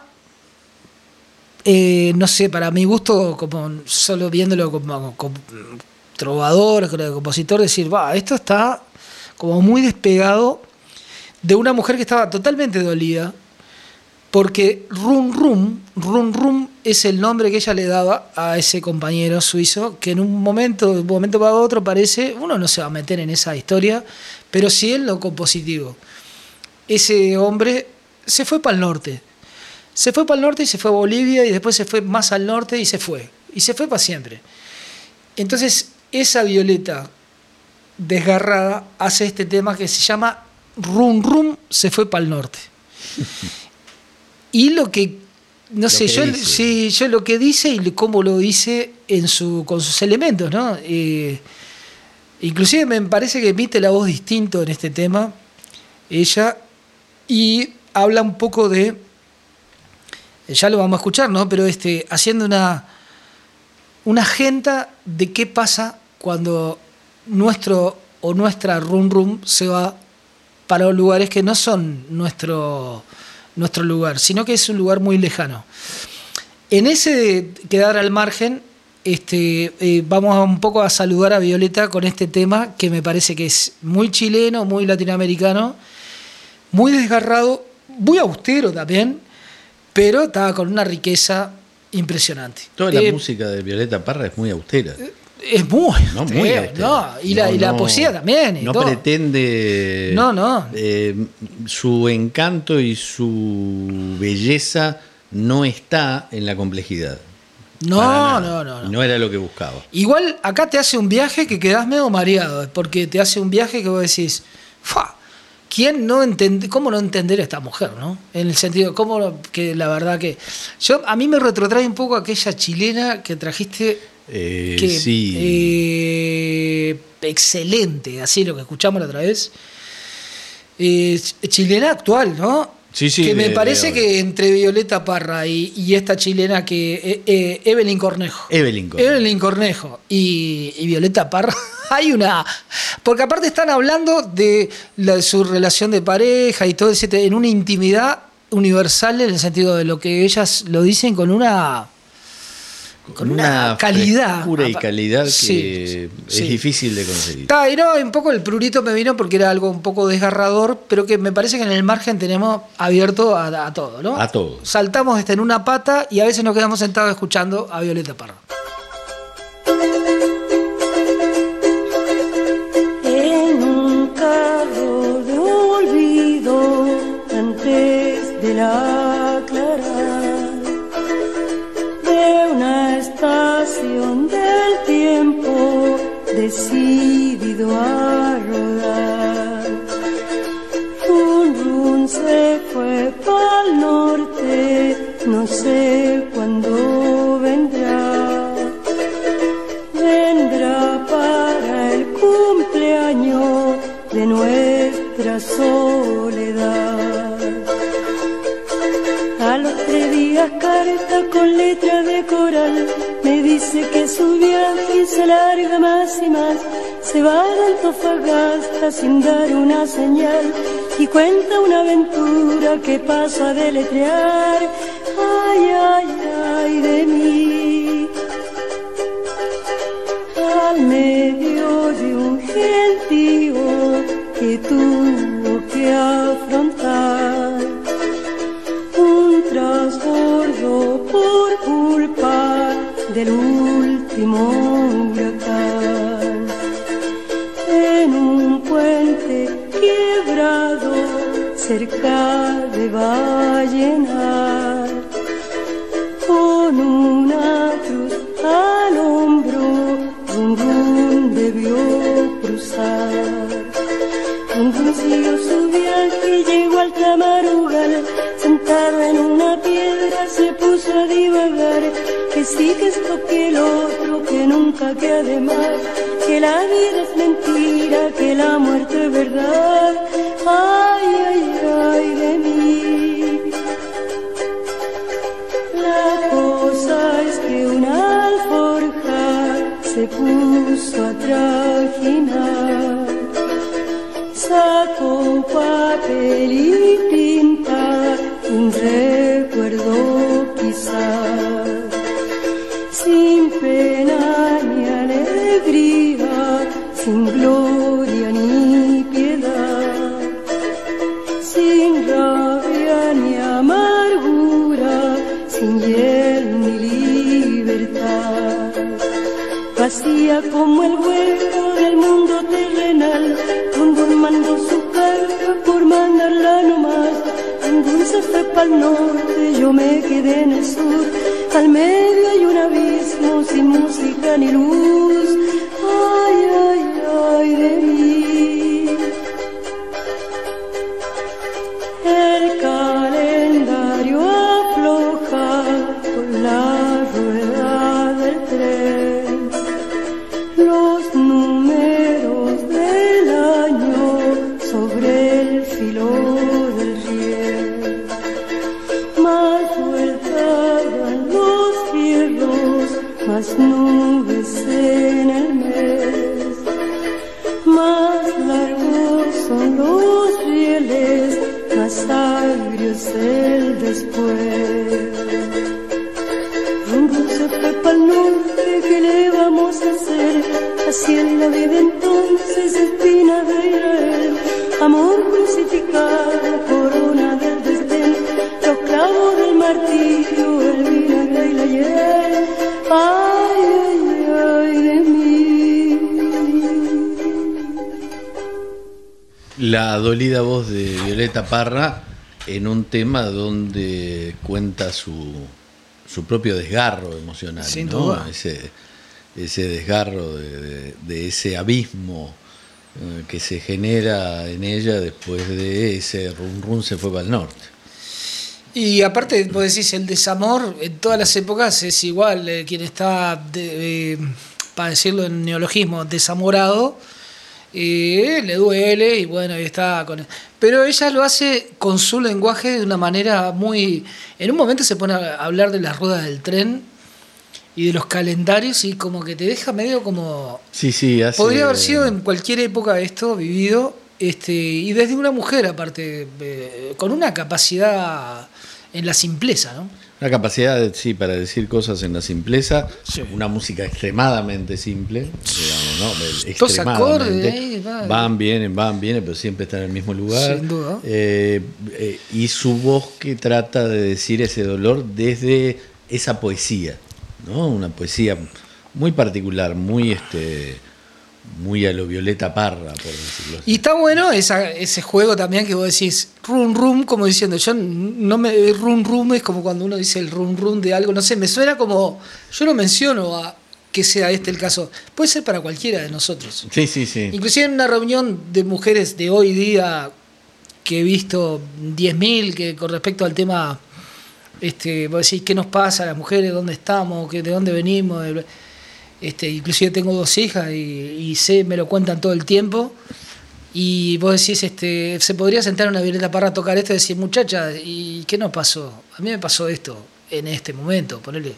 eh, no sé, para mi gusto, como solo viéndolo como, como trovador, como compositor, decir, va, esto está como muy despegado de una mujer que estaba totalmente dolida, porque Rum Rum, Rum Rum es el nombre que ella le daba a ese compañero suizo, que en un momento, de un momento para otro parece, uno no se va a meter en esa historia, pero sí en lo compositivo. Ese hombre se fue para el norte, se fue para el norte y se fue a Bolivia y después se fue más al norte y se fue, y se fue para siempre. Entonces esa Violeta desgarrada hace este tema que se llama Rum Rum se fue para el norte. Y lo que, no lo sé, que yo, sí, yo lo que dice y cómo lo dice en su, con sus elementos, ¿no? Eh, inclusive me parece que emite la voz distinto en este tema, ella, y habla un poco de, ya lo vamos a escuchar, ¿no? Pero este, haciendo una, una agenda de qué pasa cuando nuestro o nuestra Rum Rum se va para lugares que no son nuestro... nuestro lugar, sino que es un lugar muy lejano. En ese de quedar al margen, este, eh, vamos a un poco a saludar a Violeta con este tema que me parece que es muy chileno, muy latinoamericano, muy desgarrado, muy austero también, pero estaba con una riqueza impresionante. Toda la eh, música de Violeta Parra es muy austera. Es muy, no, muy austera. No, y, no, la, y la no, poesía también. Y no todo. pretende. No, no. Eh, su encanto y su belleza no está en la complejidad. No, no, no, no. No era lo que buscaba. Igual acá te hace un viaje que quedás medio mareado, porque te hace un viaje que vos decís, ¡fa! ¿Quién no entiende, cómo no entender a esta mujer, ¿no? En el sentido, cómo que la verdad que. Yo, a mí me retrotrae un poco aquella chilena que trajiste. Eh, que, sí. Eh, excelente, así lo que escuchamos la otra vez. Eh, chilena actual, ¿no? Sí, sí, que me de, parece de que entre Violeta Parra y, y esta chilena que eh, eh, Evelyn Cornejo. Evelyn Cornejo. Evelyn Cornejo y, y Violeta Parra. Hay una. Porque aparte están hablando de, la, de su relación de pareja y todo ese, en una intimidad universal, en el sentido de lo que ellas lo dicen con una. Con una, una calidad. Pura y calidad que sí, es sí. difícil de conseguir. Está, y no, un poco el prurito me vino porque era algo un poco desgarrador, pero que me parece que en el margen tenemos abierto a, a todo, ¿no? A todo. Saltamos este, en una pata y a veces nos quedamos sentados escuchando a Violeta Parra. En un carro de olvido antes de la clara de una estación del tiempo decidido a rodar. Un run se fue pa'l norte, no sé cuándo vendrá. Vendrá para el cumpleaños de nuestra soledad. A los tres días carta con letra de coral me dice que su viaje se alarga más y más. Se va de Antofagasta sin dar una señal y cuenta una aventura que pasa a deletrear. Ay, ay, ay de mí. Al medio de un gentío que tuvo que afrontar un trasbordo por culpa del último huracán. En un pueblo cerca de Vallenar, con una cruz al hombro, rum rum debió cruzar. Rum rum siguió su viaje y llegó al Tamarugal, sentado en una piedra se puso a divagar, que sí, que esto, que el otro, que nunca, que además, que la vida es mentira, que la muerte es verdad. Ay, ay, ay de mí. La cosa es que una alforja se puso a trajinar, sacó papel y tinta, un recuerdo quizás, sin pena ni alegría, sin gloria ni piedad, sin rabia ni amargura, sin hiel ni libertad, vacía como el hueco del mundo terrenal. Rundún mandó su carga por mandarla nomás, Rundún se fue pa'l norte, yo me quedé en el sur, al medio hay un abismo sin música ni luz. Ay, ay, ay de mí. El calendario afloja con la rueda del tren, los números del año sobre el filo del riel, más vueltas dan los fierros, más nubes en el mes, más largos son los rieles, más agrio es el después. Rum rum se fue pa'l norte, ¿qué le vamos a hacer? Así es la vida entonces, espina de Israel, amor crucificado, corona del desdén, los clavos del martirio, el vinagre y la hiel. Ay, ay, ay de mí. La dolida voz de Violeta Parra en un tema donde cuenta su, su propio desgarro emocional, Sin ¿no? duda. Ese, ese desgarro de, de, de ese abismo eh, que se genera en ella después de ese rum rum se fue para el norte. Y aparte, vos decís, el desamor en todas las épocas es igual. Eh, quien está, de, eh, para decirlo en neologismo, desamorado, eh, le duele y bueno, ahí está. Con... Pero ella lo hace con su lenguaje de una manera muy... En un momento se pone a hablar de las ruedas del tren y de los calendarios y como que te deja medio como... Sí, sí, hace... Podría haber sido en cualquier época esto vivido, este, y desde una mujer aparte, eh, con una capacidad en la simpleza, ¿no? Una capacidad, sí, para decir cosas en la simpleza, Sí. una música extremadamente simple, digamos, ¿no? El- Dos extremadamente. acordes, ahí va. Van, vienen, van, vienen, pero siempre están en el mismo lugar. Sin duda. Eh, eh, y su voz que trata de decir ese dolor desde esa poesía, ¿no? Una poesía muy particular, muy este muy a lo Violeta Parra, por decirlo así. Y está bueno esa, ese juego también que vos decís rum rum, como diciendo, yo no me rum rum es como cuando uno dice el rum rum de algo, no sé, me suena como, yo no menciono a que sea este el caso, puede ser para cualquiera de nosotros. Sí, sí, sí. Inclusive en una reunión de mujeres de hoy día que he visto diez mil que con respecto al tema, este, vos decís, ¿qué nos pasa a las mujeres? ¿Dónde estamos? ¿De dónde venimos? Este, inclusive tengo dos hijas y, y sé, me lo cuentan todo el tiempo. Y vos decís, este, se podría sentar una Violeta Parra a tocar esto y decir, muchacha, ¿y qué nos pasó? A mí me pasó esto en este momento, ponele.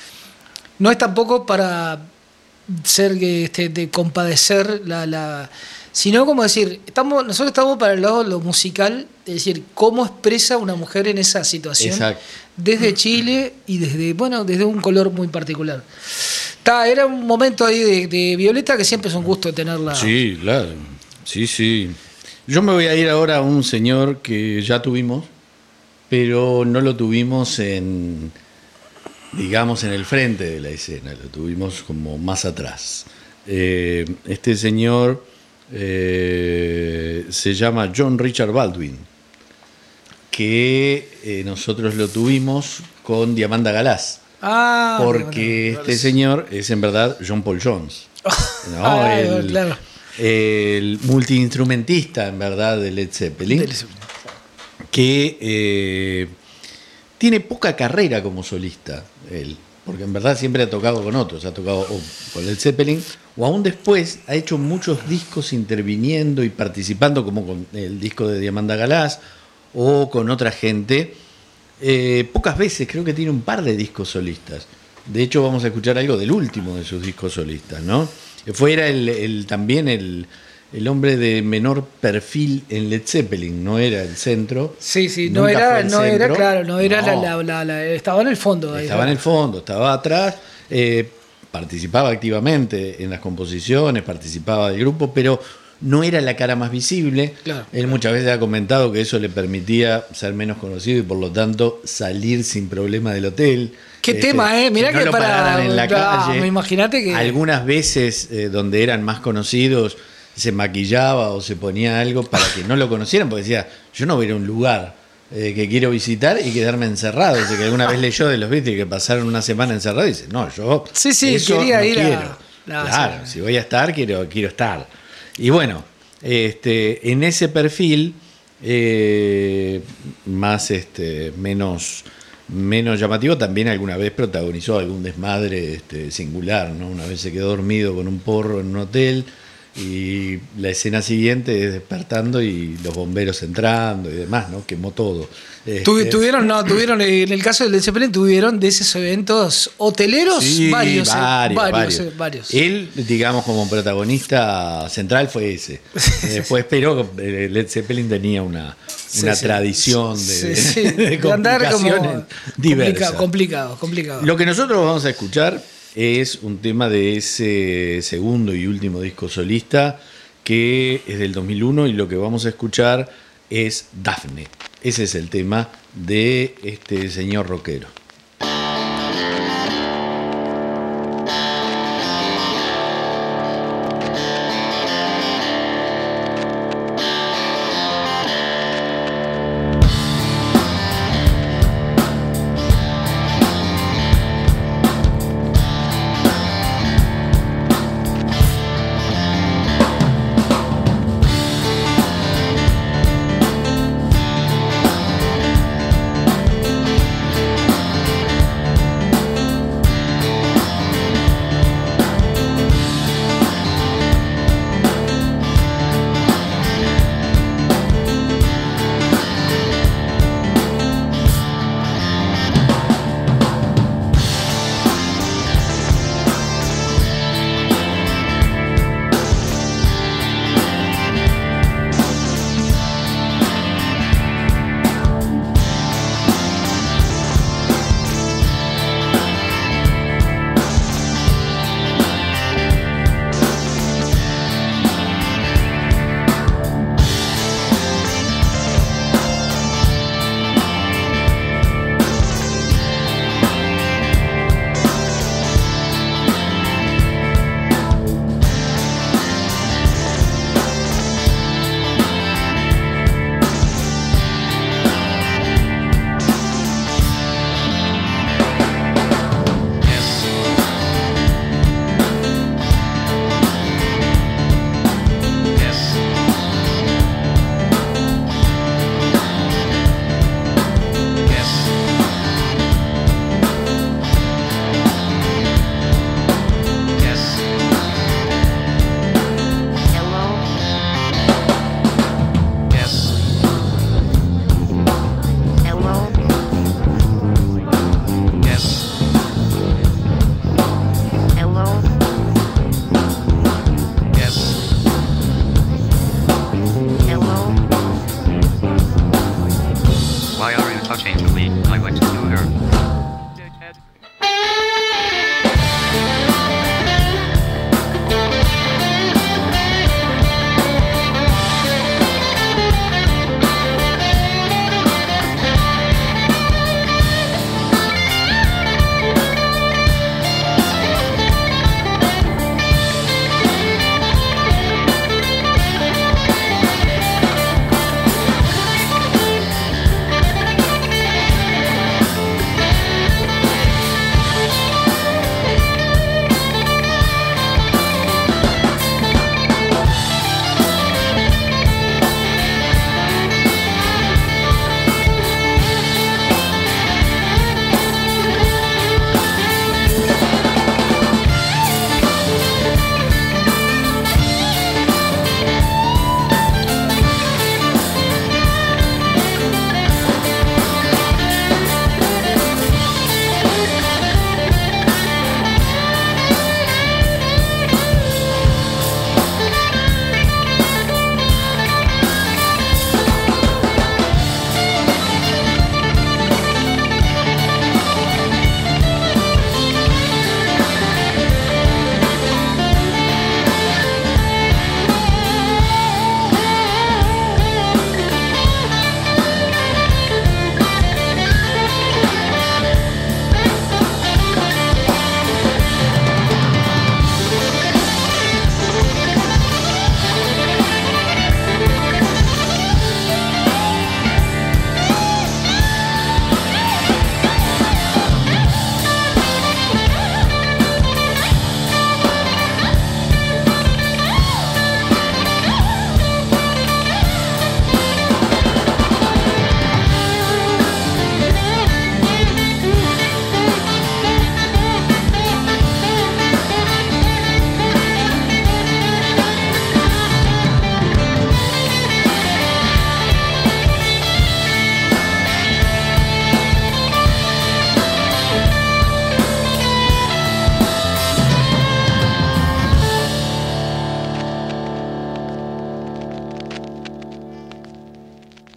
No es tampoco para ser este, de compadecer la, la sino como decir, estamos, nosotros estamos para el lado de lo musical, es decir, cómo expresa una mujer en esa situación. Exacto. Desde Chile y desde, bueno, desde un color muy particular. Ta, era un momento ahí de, de Violeta que siempre es un gusto tenerla. Sí, claro. Sí, sí. Yo me voy a ir ahora a un señor que ya tuvimos, pero no lo tuvimos en, digamos, en el frente de la escena, lo tuvimos como más atrás. Eh, este señor eh, se llama John Richard Baldwin. que eh, nosotros lo tuvimos con Diamanda Galás. Ah, porque bueno, este señor es en verdad John Paul Jones. ¿no? Ah, el, claro. el multiinstrumentista en verdad de Led Zeppelin. Del- Que eh, tiene poca carrera como solista él. Porque en verdad siempre ha tocado con otros. Ha tocado o con Led Zeppelin o aún después ha hecho muchos discos interviniendo y participando, como con el disco de Diamanda Galás o con otra gente. Eh, pocas veces, creo que tiene un par de discos solistas. De hecho, vamos a escuchar algo del último de sus discos solistas, ¿no? Fue era el, el, también el, el hombre de menor perfil en Led Zeppelin, no era el centro. Sí, sí, no Nunca era, fue el no era, centro. claro, no era No. La, la, la, la- estaba en el fondo. ahí, Estaba en ¿no? el fondo, estaba atrás, eh, participaba activamente en las composiciones, participaba del grupo, pero no era la cara más visible. Claro, Él claro. muchas veces ha comentado que eso le permitía ser menos conocido y por lo tanto salir sin problema del hotel. Qué Este, tema, ¿eh? Mirá no que lo para- pararan en la ah, calle. me imagínate que- Algunas veces eh, donde eran más conocidos se maquillaba o se ponía algo para que no lo conocieran, porque decía, yo no voy a ir a un lugar eh, que quiero visitar y quedarme encerrado. Dice que alguna vez leyó de los Beatles que pasaron una semana encerrados y dice, no, yo Sí, sí, eso quería no ir a- quiero. no, Claro, sí. si voy a estar, quiero, quiero estar. Y bueno, este, en ese perfil eh, más este, menos, menos llamativo, también alguna vez protagonizó algún desmadre este, singular, ¿no? Una vez se quedó dormido con un porro en un hotel y la escena siguiente es despertando y los bomberos entrando y demás, ¿no? Quemó todo. Tu- Este, Tuvieron, no, tuvieron, en el caso del Led Zeppelin, tuvieron de esos eventos hoteleros, Sí, varios, eh, varios, varios, varios. eh, varios. Él, digamos, como protagonista central fue ese. Después, pero eh, Led Zeppelin tenía una, Sí, una sí. tradición de, Sí, sí, de de andar como complicaciones diversas. complicado, complicado, complicado. Lo que nosotros vamos a escuchar es un tema de ese segundo y último disco solista que es del dos mil uno y lo que vamos a escuchar es Daphne. Ese es el tema de este señor rockero. Daphne,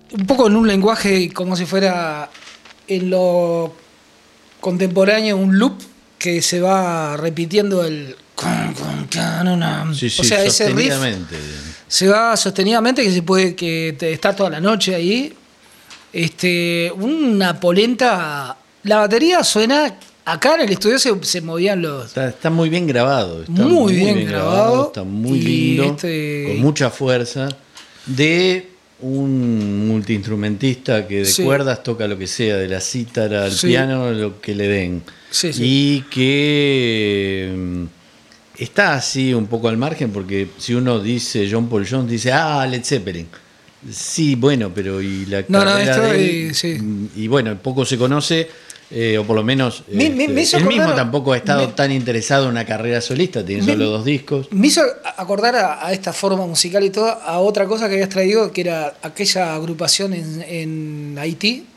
un poco en un lenguaje como si fuera en lo contemporáneo un loop que se va repitiendo el... Sí, sí, o sea, ese riff sostenidamente. se va sostenidamente, que se puede que te, está toda la noche ahí. Este, una polenta. La batería suena. Acá en el estudio se, se movían los. Está, está muy bien grabado. Está muy, muy bien, bien grabado, grabado. Está muy lindo. Este... Con mucha fuerza. De un multiinstrumentista que de sí. cuerdas toca lo que sea, de la cítara al sí. piano, lo que le den. Sí, sí. Y que. Está así un poco al margen, porque si uno dice John Paul Jones, dice, ah, Led Zeppelin. Sí, bueno, pero y la no, carrera no, esto de él, y, sí. y bueno, poco se conoce, eh, o por lo menos me, este, me, me hizo él acordar, mismo tampoco ha estado me, tan interesado en una carrera solista, tiene me, solo dos discos. Me hizo acordar a, a esta forma musical y todo, a otra cosa que habías traído, que era aquella agrupación en, en Haití,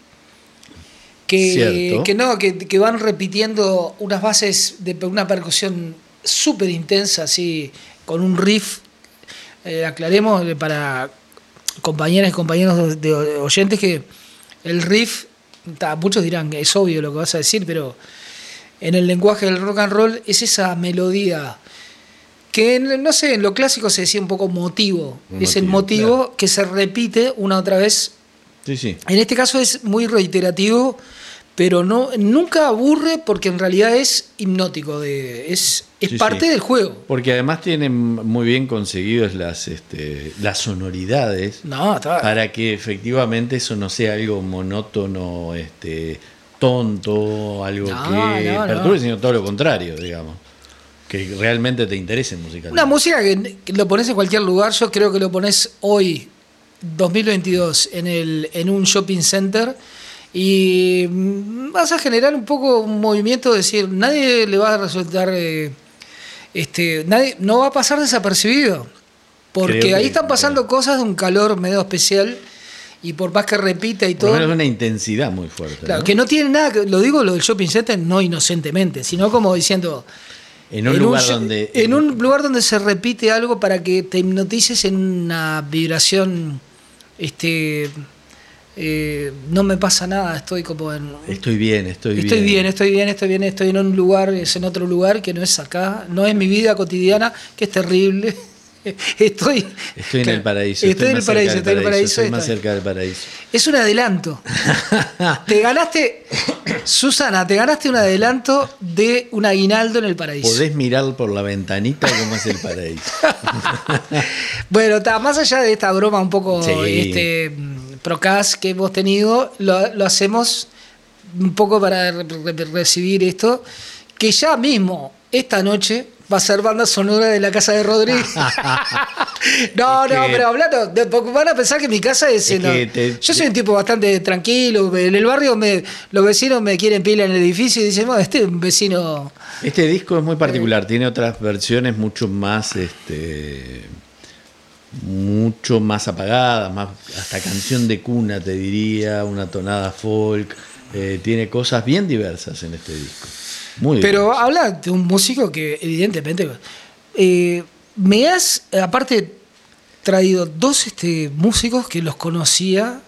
que, que no, que, que van repitiendo unas bases de una percusión súper intensa, así, con un riff, eh, aclaremos para compañeras y compañeros de oyentes que el riff, ta, muchos dirán que es obvio lo que vas a decir, pero en el lenguaje del rock and roll es esa melodía que, en, no sé, en lo clásico se decía un poco motivo, un es motivo, el motivo claro. que se repite una otra vez. Sí, sí. En este caso es muy reiterativo, pero no, nunca aburre porque en realidad es hipnótico, de, es, es sí, parte sí. del juego. Porque además tienen muy bien conseguidos las, este, las sonoridades no, está... para que efectivamente eso no sea algo monótono, este, tonto, algo no, que no, perturbe, no. sino todo lo contrario, digamos. Que realmente te interese musicalmente. Una música que, que lo pones en cualquier lugar, yo creo que lo pones hoy, dos mil veintidós, en, el, en un shopping center... y vas a generar un poco un movimiento de decir, nadie le va a resultar eh, este, nadie, no va a pasar desapercibido porque Creo ahí están pasando claro. cosas de un calor medio especial y por más que repita y todo, es una intensidad muy fuerte, claro, ¿no? que no tiene nada que, lo digo lo del shopping center no inocentemente, sino como diciendo en un en lugar un, donde en un lugar donde se repite algo para que te hipnotices en una vibración este Eh, no me pasa nada, estoy como en... Estoy bien, estoy, estoy bien. bien. Estoy bien, estoy bien, estoy en un lugar, es en otro lugar que no es acá, no es mi vida cotidiana, que es terrible. Estoy, estoy en el paraíso. Estoy, estoy en el paraíso, estoy en el paraíso. Estoy más cerca del paraíso. Es un adelanto. Te ganaste, Susana, te ganaste un adelanto de un aguinaldo en el paraíso. Podés mirar por la ventanita cómo es el paraíso. Bueno, está, más allá de esta broma un poco sí. este, procas que hemos tenido, lo, lo hacemos un poco para re- re- recibir esto, que ya mismo, esta noche, va a ser banda sonora de la casa de Rodríguez. no, es no, que, pero hablando, de, van a pensar que mi casa es... es no, te, yo soy un tipo bastante tranquilo, en el barrio me, los vecinos me quieren pila en el edificio y dicen, bueno, este es un vecino... Este disco es muy particular, eh, tiene otras versiones mucho más... este mucho más apagadas, más hasta canción de cuna te diría, una tonada folk, eh, tiene cosas bien diversas en este disco. Muy Pero diversas. Habla de un músico que evidentemente eh, me has aparte traído dos este, músicos que los conocía,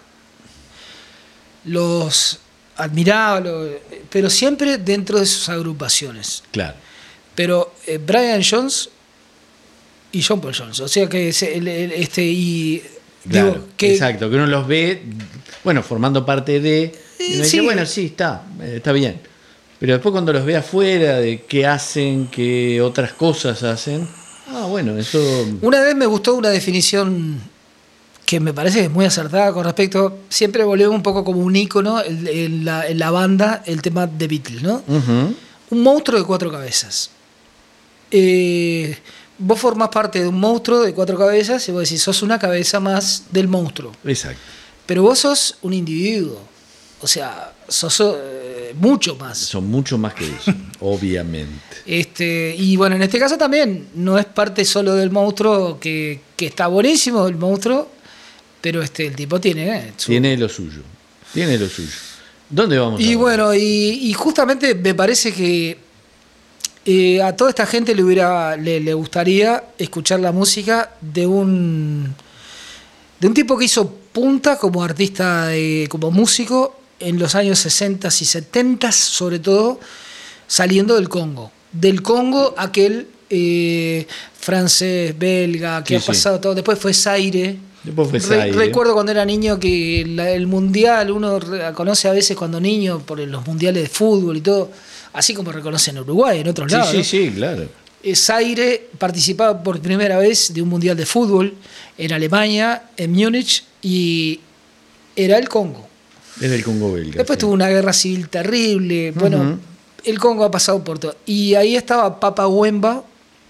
los admiraba, los, pero siempre dentro de sus agrupaciones. Claro. Pero eh, Brian Jones y John Paul Jones, o sea que es el, el, este y claro, digo, que, exacto, que uno los ve, bueno, formando parte de, y uno sí. dice, bueno, sí, está, está bien. Pero después cuando los ve afuera, de qué hacen, qué otras cosas hacen, ah, bueno, eso... Una vez me gustó una definición que me parece que es muy acertada con respecto, siempre volvemos un poco como un ícono en, en, la, en la banda, el tema de Beatles, ¿no? Uh-huh. Un monstruo de cuatro cabezas. Eh... Vos formás parte de un monstruo de cuatro cabezas y vos decís, sos una cabeza más del monstruo. Exacto. Pero vos sos un individuo. O sea, sos eh, mucho más. Son mucho más que eso, obviamente. Este, y bueno, en este caso también no es parte solo del monstruo, que, que está buenísimo el monstruo, pero este, el tipo tiene... Eh, su... Tiene lo suyo. Tiene lo suyo. ¿Dónde vamos? Y ahora? bueno, y, y justamente me parece que Eh, a toda esta gente le hubiera le, le gustaría escuchar la música de un de un tipo que hizo punta como artista, de, como músico, en los años sesenta y setenta, sobre todo, saliendo del Congo. Del Congo, aquel eh, francés, belga, que sí, ha pasado sí. todo. Después fue Zaire. Después fue Zaire. Re, recuerdo cuando era niño que la, el mundial, uno conoce a veces cuando niño por los mundiales de fútbol y todo, así como reconocen en Uruguay, en otros sí, lados. Sí, ¿no? sí, claro. Zaire participaba por primera vez de un mundial de fútbol en Alemania, en Múnich, y era el Congo. Era el Congo belga. Después sí. tuvo una guerra civil terrible. Bueno, uh-huh. el Congo ha pasado por todo. Y ahí estaba Papa Wemba,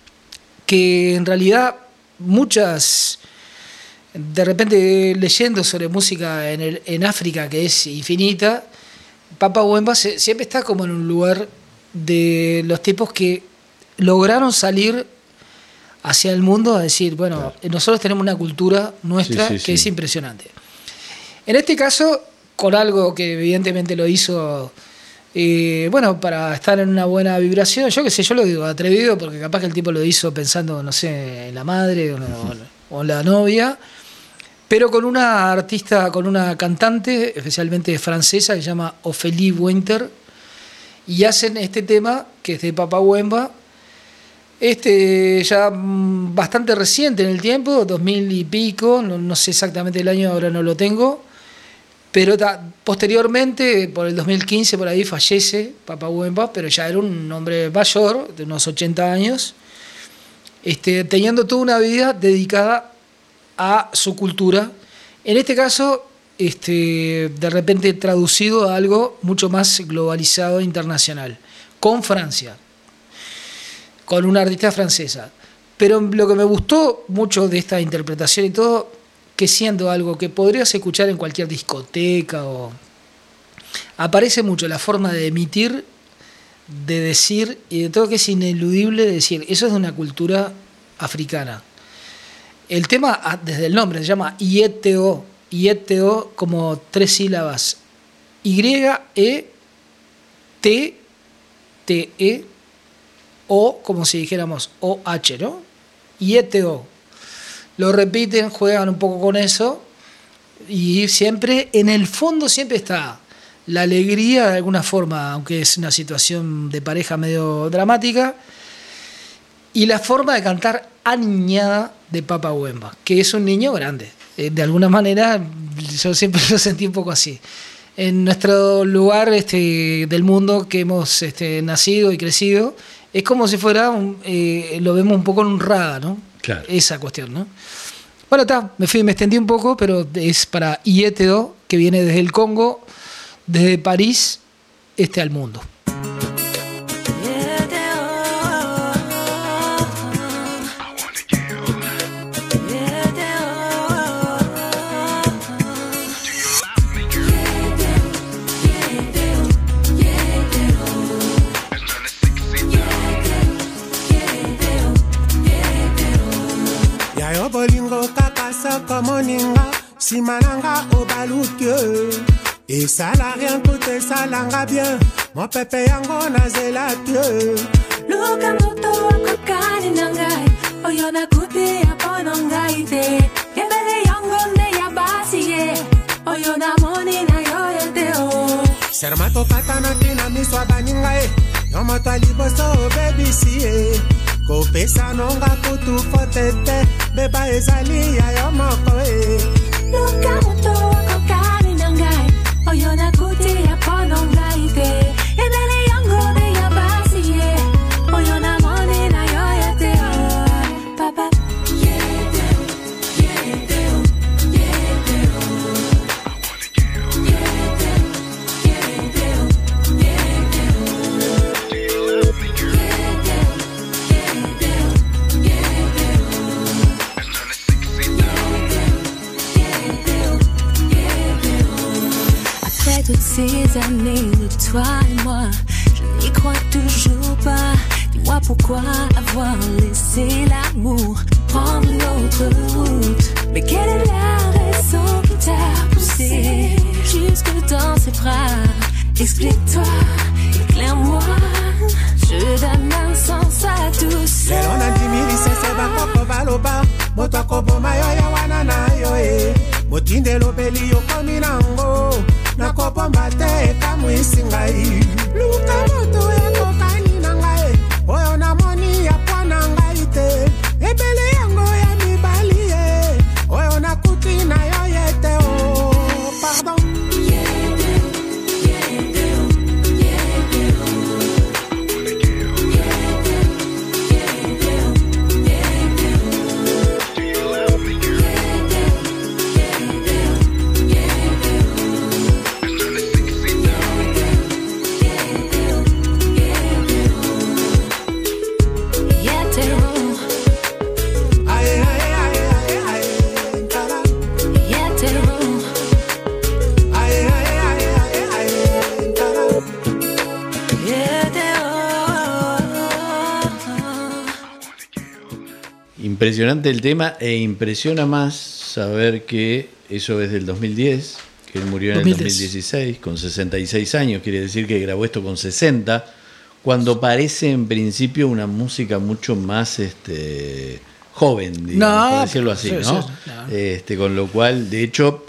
que en realidad muchas, de repente leyendo sobre música en, el, en África, que es infinita, Papa Wemba se, siempre está como en un lugar de los tipos que lograron salir hacia el mundo a decir, bueno, claro. nosotros tenemos una cultura nuestra sí, sí, que sí. es impresionante. En este caso, con algo que evidentemente lo hizo, eh, bueno, para estar en una buena vibración, yo qué sé, yo lo digo atrevido, porque capaz que el tipo lo hizo pensando, no sé, en la madre o, no, o en la novia, pero con una artista, con una cantante, especialmente francesa, que se llama Ophélie Winter, y hacen este tema, que es de Papa Wemba, este ya bastante reciente en el tiempo, dos mil y pico, no, no sé exactamente el año, ahora no lo tengo, pero ta, posteriormente, por el dos mil quince, por ahí fallece Papa Wemba, pero ya era un hombre mayor, de unos ochenta años, este, teniendo toda una vida dedicada a su cultura. En este caso, este, de repente traducido a algo mucho más globalizado e internacional, con Francia, con una artista francesa. Pero lo que me gustó mucho de esta interpretación y todo, que siendo algo que podrías escuchar en cualquier discoteca, o aparece mucho la forma de emitir, de decir, y de todo, que es ineludible decir, eso es de una cultura africana. El tema, desde el nombre, se llama Ieteo, Ieteo como tres sílabas, Y E T T E O, como si dijéramos O H, ¿no? Ieteo. Lo repiten, juegan un poco con eso, y siempre, en el fondo siempre está la alegría de alguna forma, aunque es una situación de pareja medio dramática, y la forma de cantar aniñada de Papa Wemba, que es un niño grande. De alguna manera, yo siempre lo sentí un poco así. En nuestro lugar este, del mundo que hemos este, nacido y crecido, es como si fuera, un, eh, lo vemos un poco en un raga, ¿no? Claro. Esa cuestión, ¿no? Bueno, está, me fui, me extendí un poco, pero es para Ieteo, que viene desde el Congo, desde París, este al mundo. Bolingo kakasa komoninga simananga obalukye et ça la rien côté ça langa bien mon pépé yango nazela tue luka moto akokani nangai oyona kuti aponongai te yebele yango ne yabasiye oyona moni na yoyeteo sermato katana kina miswa baninga e no moto liboso baby sie kopesa nonga kutu fotete beba ezali ya yo moko e luka moto akokani nangai oyona kuti aponongai te ebele yango ne yabasiye oyona moni na yoyeteo papa yeteo yeteo yeteo yeteo toutes ces années de toi et moi, je n'y crois toujours pas. Dis-moi pourquoi avoir laissé l'amour prendre une autre route. Mais quelle est la raison qui t'a poussé jusque dans ses bras? Explique-toi, éclaire-moi, je donne un sens à tout ça. motindelo beli yokomi nango nakopomba te kamwisi ngai luka moto ya kokani na ngai oyo namoni ya pwa na ngai te ebele yango ya mibali ye oyo nakuti na yo yete o pardon Impresionante el tema e impresiona más saber que eso es del dos mil diez, que él murió en el dos mil dieciséis con sesenta y seis años, quiere decir que grabó esto con sesenta, cuando parece en principio una música mucho más este, joven, digamos, no, por decirlo así, sí, ¿no? Sí, no. Este, con lo cual, de hecho,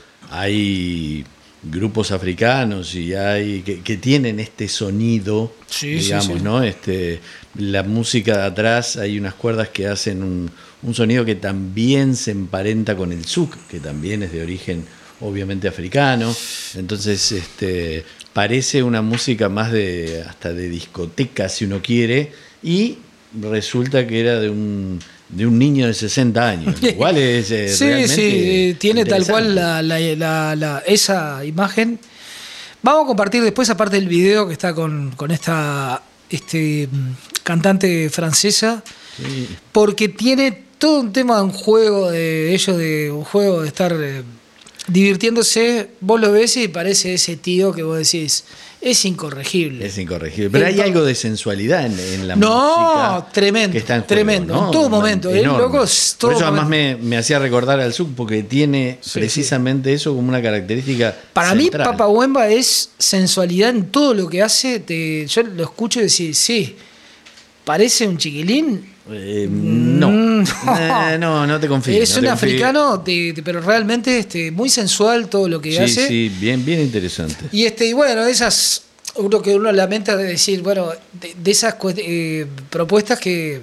hay grupos africanos y hay que, que tienen este sonido, sí, digamos, sí, sí. ¿no? Este, la música de atrás, hay unas cuerdas que hacen un, un sonido que también se emparenta con el zouk, que también es de origen obviamente africano. Entonces, este, parece una música más de hasta de discoteca, si uno quiere, y resulta que era de un de un niño de sesenta años. Igual es eh, sí, realmente sí, tiene tal interesante. cual la, la, la, la, esa imagen. Vamos a compartir después, aparte del video que está con, con esta este, cantante francesa, Sí. porque tiene todo un tema, un juego de ellos, de un juego de estar eh, divirtiéndose. Vos lo ves y parece ese tío que vos decís, es incorregible. Es incorregible. Pero hay Entonces, algo de sensualidad en, en la no, música. tremendo, que está en juego, tremendo, ¿no? en todo momento. El Enorme. loco es todo Por eso además momento. me, me hacía recordar al zouk, porque tiene Sí, precisamente sí. eso como una característica Para central. mí, Papa Wemba es sensualidad en todo lo que hace. Te, yo lo escucho y decir, sí, parece un chiquilín. Eh, no. Mm, Eh, no, no te confío. Es no un te confío. africano, de- de- pero realmente este, muy sensual todo lo que Sí, hace. sí, bien, bien interesante. Y este, y bueno, esas, uno que uno lamenta de decir, bueno, de, de esas cue- eh, propuestas que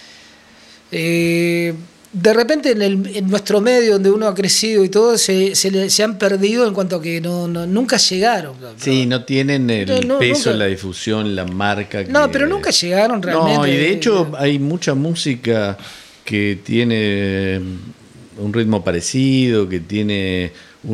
eh, de repente en, el, en nuestro medio donde uno ha crecido y todo, se, se, le- se han perdido en cuanto a que no, no nunca llegaron. Sí, no tienen el No, no, peso, nunca. la difusión, la marca. Que... No, pero nunca llegaron realmente. No, y de hecho hay mucha música que tiene un ritmo parecido, que tiene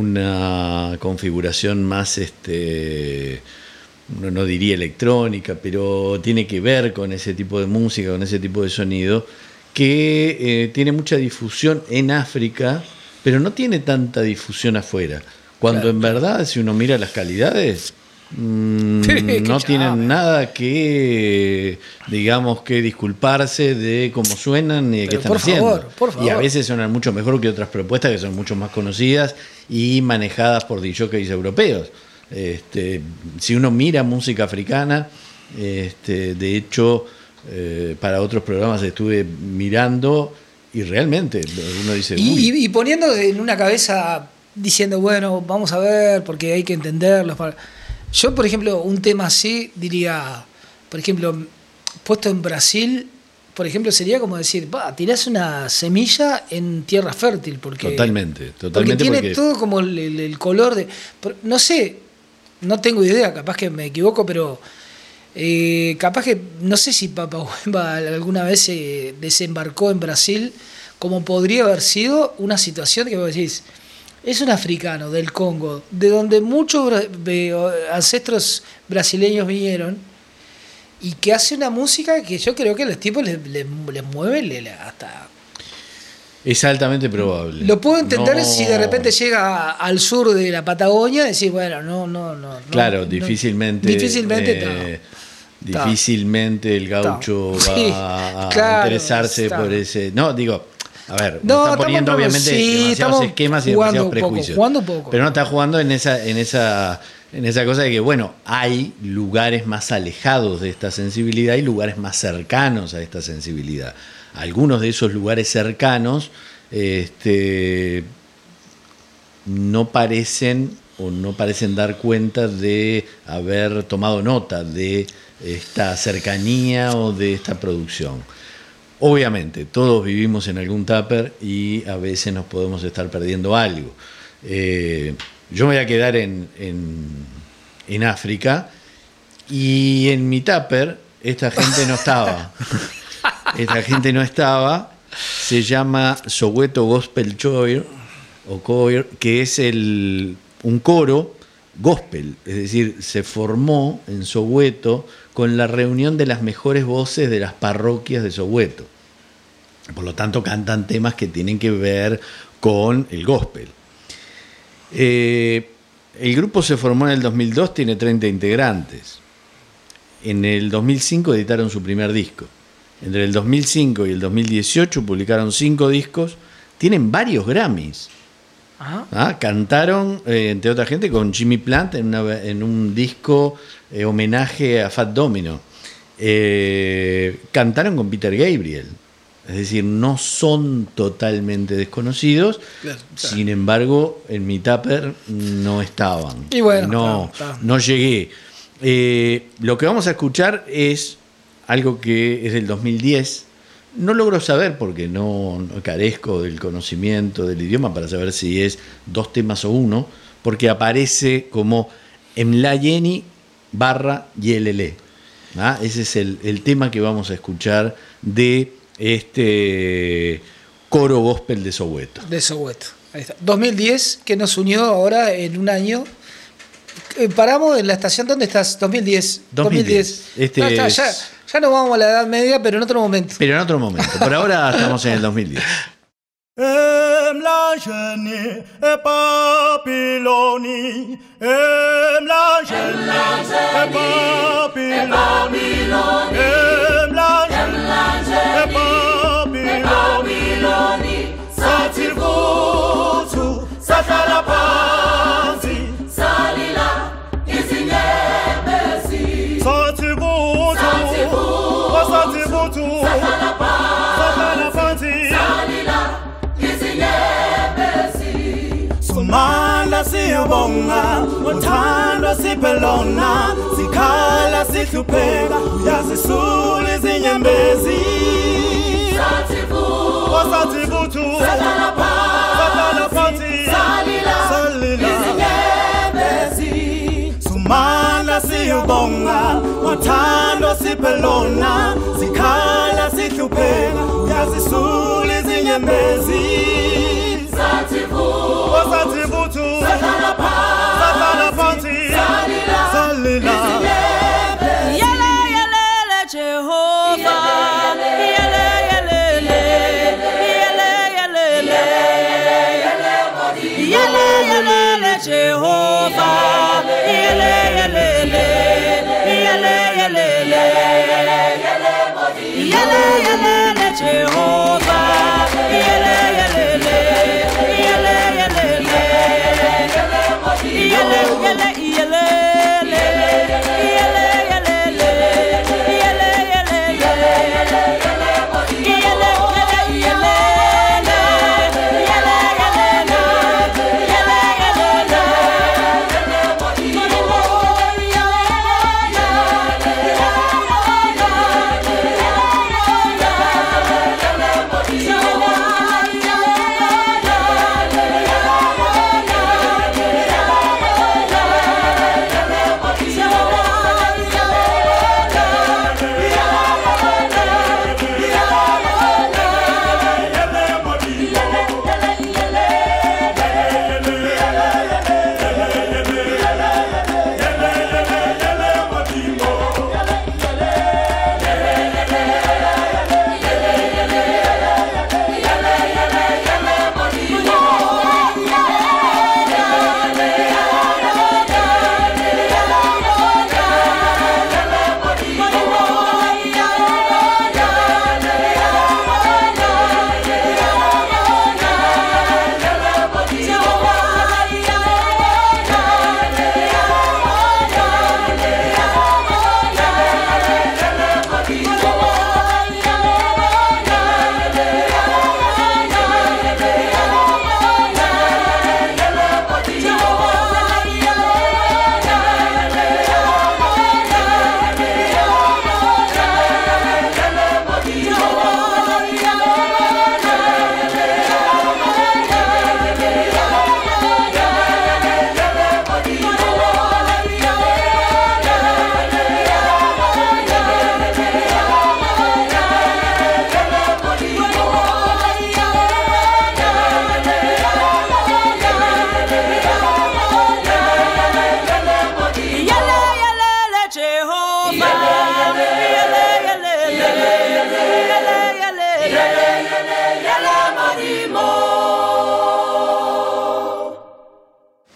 una configuración más, este, no, no diría electrónica, pero tiene que ver con ese tipo de música, con ese tipo de sonido, que eh, tiene mucha difusión en África, pero no tiene tanta difusión afuera. Cuando Claro. en verdad, si uno mira las calidades, mm, Qué no chave. tienen nada que, digamos, que disculparse de cómo suenan ni de qué Pero están por haciendo. favor, por favor. Y a veces suenan mucho mejor que otras propuestas que son mucho más conocidas y manejadas por D Js europeos. Este, si uno mira música africana, este, de hecho, eh, para otros programas estuve mirando y realmente uno dice, Y, uy, y, y poniendo en una cabeza, diciendo, bueno, vamos a ver, porque hay que entenderlos. Para... Yo, por ejemplo, un tema así, diría, por ejemplo, puesto en Brasil, por ejemplo, sería como decir, va, tirás una semilla en tierra fértil, porque... totalmente, Porque totalmente. tiene porque- todo como el, el- el color de... pero no sé, no tengo idea, capaz que me equivoco, pero eh, capaz que, no sé si Papa Wemba alguna vez se desembarcó en Brasil, como podría haber sido una situación que vos decís, es un africano del Congo, de donde muchos bra- de- ancestros brasileños vinieron, y que hace una música que yo creo que a los tipos les, les, les mueve le- le- hasta... Es altamente probable. Lo puedo entender No- si de repente llega al sur de la Patagonia y decir, bueno, no, no, no. no, Claro, no, difícilmente. Difícilmente, eh, ta. difícilmente el gaucho Ta. va Sí, a claro, interesarse está. por ese. No, digo, a ver, No, no, está estamos poniendo hablando- obviamente sí, demasiados estamos esquemas y jugando demasiados un poco, prejuicios. jugando un poco. Pero no está jugando en esa, en esa, en esa cosa de que, bueno, hay lugares más alejados de esta sensibilidad y lugares más cercanos a esta sensibilidad. Algunos de esos lugares cercanos, este no parecen o no parecen dar cuenta de haber tomado nota de esta cercanía o de esta producción. Obviamente, todos vivimos en algún tupper y a veces nos podemos estar perdiendo algo. Eh, yo me voy a quedar en, en, en África y en mi tupper esta gente no estaba. Esta gente no estaba. Se llama Soweto Gospel Choir, o Choir, que es el, un coro gospel. Es decir, se formó en Soweto con la reunión de las mejores voces de las parroquias de Soweto. Por lo tanto, cantan temas que tienen que ver con el gospel. Eh, el grupo se formó en el dos mil dos, tiene treinta integrantes. En el dos mil cinco editaron su primer disco. Entre el dos mil cinco y el dos mil dieciocho publicaron cinco discos. Tienen varios Grammys. ¿Ah? Cantaron, eh, entre otra gente, con Jimmy Plant en, una, en un disco eh, homenaje a Fat Domino. Eh, cantaron con Peter Gabriel. Es decir, no son totalmente desconocidos. Claro, claro. Sin embargo, en mi tupper no estaban. Y bueno, no, claro, claro. no llegué. Eh, lo que vamos a escuchar es algo que es del dos mil diez. No logro saber porque no, no carezco del conocimiento del idioma para saber si es dos temas o uno, porque aparece como Emlayeni barra Yelele. ¿Ah? Ese es el, el tema que vamos a escuchar de este coro gospel de Soweto. De Soweto. Ahí está. dos mil diez, que nos unió ahora en un año. Eh, paramos en la estación, ¿dónde estás? dos mil diez. dos mil diez. Este no, está, es... ya, ya nos vamos a la Edad Media, pero en otro momento. Pero en otro momento. Por ahora estamos en el dos mil diez. Emlangeni ePapiloni, Emlangeni ePapiloni, Emlangeni ePapiloni, sathi vuthu sahlala phansi salila izinyembezi, sathi vuthu sathi vuthu sahlala phansi salila Sumanda siyobonga, uthando siphelona, sikhala sihlupheka, uyazisula izinyembezi. Sathi vuthu, sathi vuthu, sahlala phansi, salila izinyembezi. Sumanda siyobonga, uthando siphelona, sikhala sihlupheka, uyazisula izinyembezi. Sathi vuthu, sathi vuthu, sahlala phansi, salila izinyembezi. Yele yelele Jehova, yele yelele, yele yelele, yele yelele Jehova, yele yelele, yele yelele, yele yelele Jehova, yele yelele.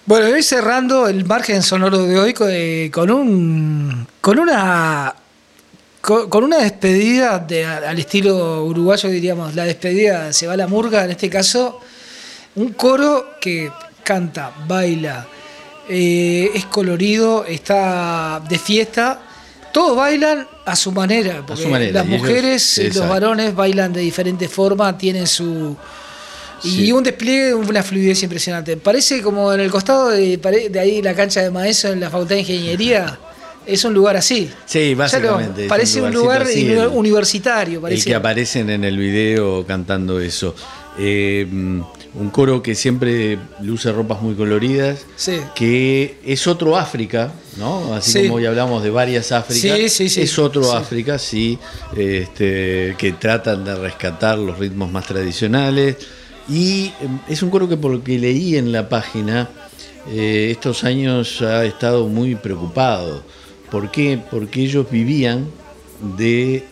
Bueno, voy cerrando el margen sonoro de hoy con, eh, con un con una con, con una despedida de, al estilo uruguayo, diríamos, la despedida se va la murga, en este caso, un coro que canta, baila, eh, es colorido, está de fiesta, todos bailan a su manera, porque a su manera, las y ellos- mujeres y los exacto. varones bailan de diferente forma, tienen su... Y Sí. un despliegue, una fluidez impresionante. Parece como en el costado de, pare- de ahí la cancha de Maeso en la Facultad de Ingeniería. Es un lugar así. Sí, Ya básicamente. lo- es parece un lugarcito lugar así, uni- el- universitario. El Parece. que aparecen en el video cantando eso. Eh, un coro que siempre luce ropas muy coloridas, Sí. que es otro África, ¿no? Así Sí. como hoy hablamos de varias Áfricas, Sí, sí, sí. es otro Sí. África, sí, este, que tratan de rescatar los ritmos más tradicionales. Y eh, es un coro que, por lo que leí en la página, eh, estos años ha estado muy preocupado. ¿Por qué? Porque ellos vivían de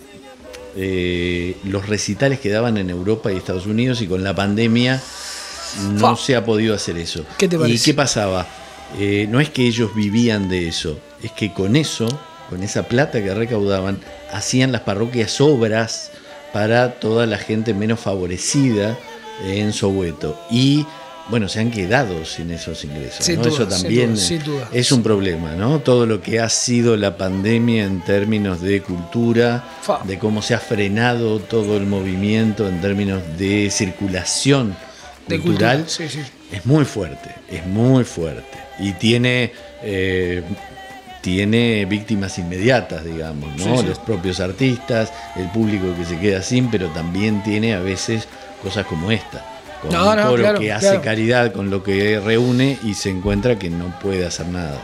eh, los recitales que daban en Europa y Estados Unidos, y con la pandemia no Fa. se ha podido hacer eso. ¿Qué te ¿Y parece? qué pasaba? Eh, no es que ellos vivían de eso, es que con eso, con esa plata que recaudaban, hacían las parroquias obras para toda la gente menos favorecida en Soweto. Y bueno, se han quedado sin esos ingresos, Sin ¿no? duda, Eso sin también duda, sin duda. es un problema, ¿no? Todo lo que ha sido la pandemia en términos de cultura, Fa. de cómo se ha frenado todo el movimiento en términos de circulación De cultural, cultura, sí, sí. es muy fuerte, es muy fuerte. Y tiene, eh, tiene víctimas inmediatas, digamos, ¿no? Sí, sí. Los propios artistas, el público que se queda sin, pero también tiene a veces cosas como esta. Con No, un no, coro claro, que hace claro. caridad con lo que reúne y se encuentra que no puede hacer nada.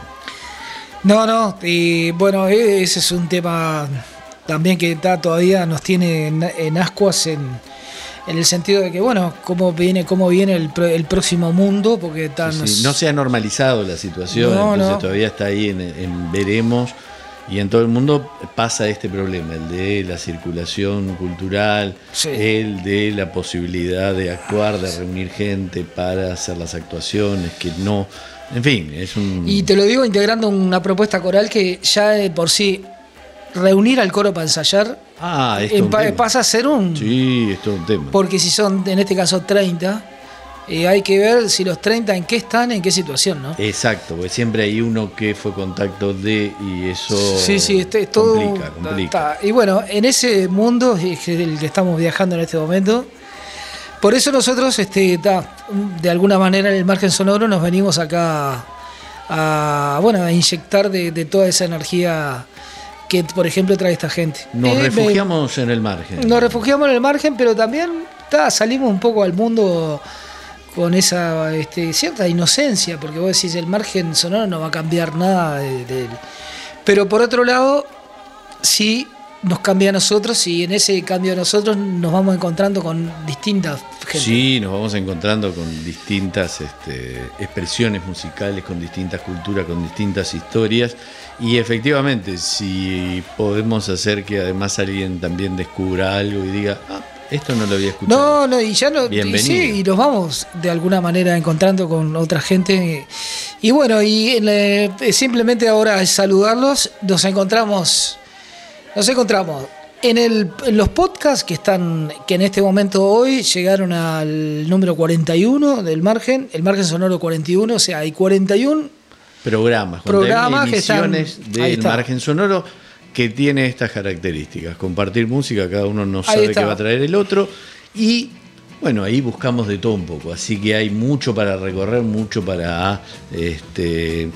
No, no. Y bueno, e- ese es un tema también que está, todavía nos tiene en, en ascuas en, en el sentido de que, bueno, cómo viene, cómo viene el, pro- el próximo mundo, porque tan, Sí, sí. No se ha normalizado la situación, No, entonces no. todavía está ahí en, en veremos, y en todo el mundo pasa este problema, el de la circulación cultural, Sí. el de la posibilidad de actuar, de reunir gente para hacer las actuaciones, que no, en fin, es un... Y te lo digo integrando una propuesta coral que ya de por sí reunir al coro para ensayar Ah, esto eh, es un pa- tema. pasa a ser un... Sí, esto es un tema. Porque si son, en este caso, treinta, eh, hay que ver si los treinta en qué están, en qué situación, ¿no? Exacto, porque siempre hay uno que fue contacto de, y eso Sí, sí, este es todo... complica, complica. está. Y bueno, en ese mundo es el que estamos viajando en este momento. Por eso nosotros, este, ta, de alguna manera, en el margen sonoro nos venimos acá a, bueno, a inyectar de, de toda esa energía que, por ejemplo, trae esta gente. Nos Eh, me- refugiamos en el margen. Nos refugiamos en el margen, pero también ta, salimos un poco al mundo con esa este, cierta inocencia, porque vos decís, el margen sonoro no va a cambiar nada. De, de- pero por otro lado, sí nos cambia a nosotros, y en ese cambio a nosotros nos vamos encontrando con distintas gente. Sí, nos vamos encontrando con distintas este, expresiones musicales, con distintas culturas, con distintas historias. Y efectivamente, si podemos hacer que además alguien también descubra algo y diga, ah, esto no lo había escuchado. No, no, y ya no. Y Bienvenido. sí, y nos vamos de alguna manera encontrando con otra gente. Y bueno, y eh, simplemente ahora es saludarlos. Nos encontramos. Nos encontramos en, el, en los podcasts que están, que en este momento hoy llegaron al número cuarenta y uno del margen, el margen sonoro cuarenta y uno, o sea, hay cuarenta y uno Programas, Programas que están- emisiones ahí del está. margen sonoro que tiene estas características. Compartir música, cada uno no Ahí sabe está. qué va a traer el otro. Y bueno, ahí buscamos de todo un poco. Así que hay mucho para recorrer, mucho para este,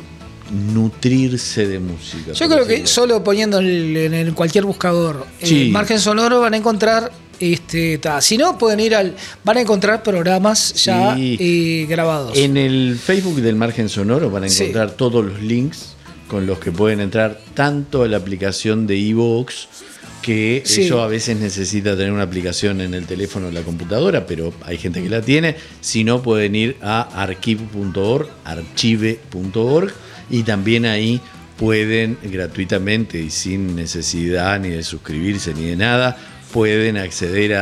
nutrirse de música. Yo por creo que decirlo. solo poniendo el- en el cualquier buscador Sí. el margen sonoro van a encontrar, este, ta, si no pueden ir al, van a encontrar programas ya Sí. eh, grabados. En el Facebook del Margen Sonoro van a Sí. encontrar todos los links con los que pueden entrar tanto a la aplicación de iVoox, que Sí. eso a veces necesita tener una aplicación en el teléfono o la computadora, pero hay gente que la tiene. Si no, pueden ir a archive punto org, archive punto org, y también ahí pueden gratuitamente y sin necesidad ni de suscribirse ni de nada, pueden acceder a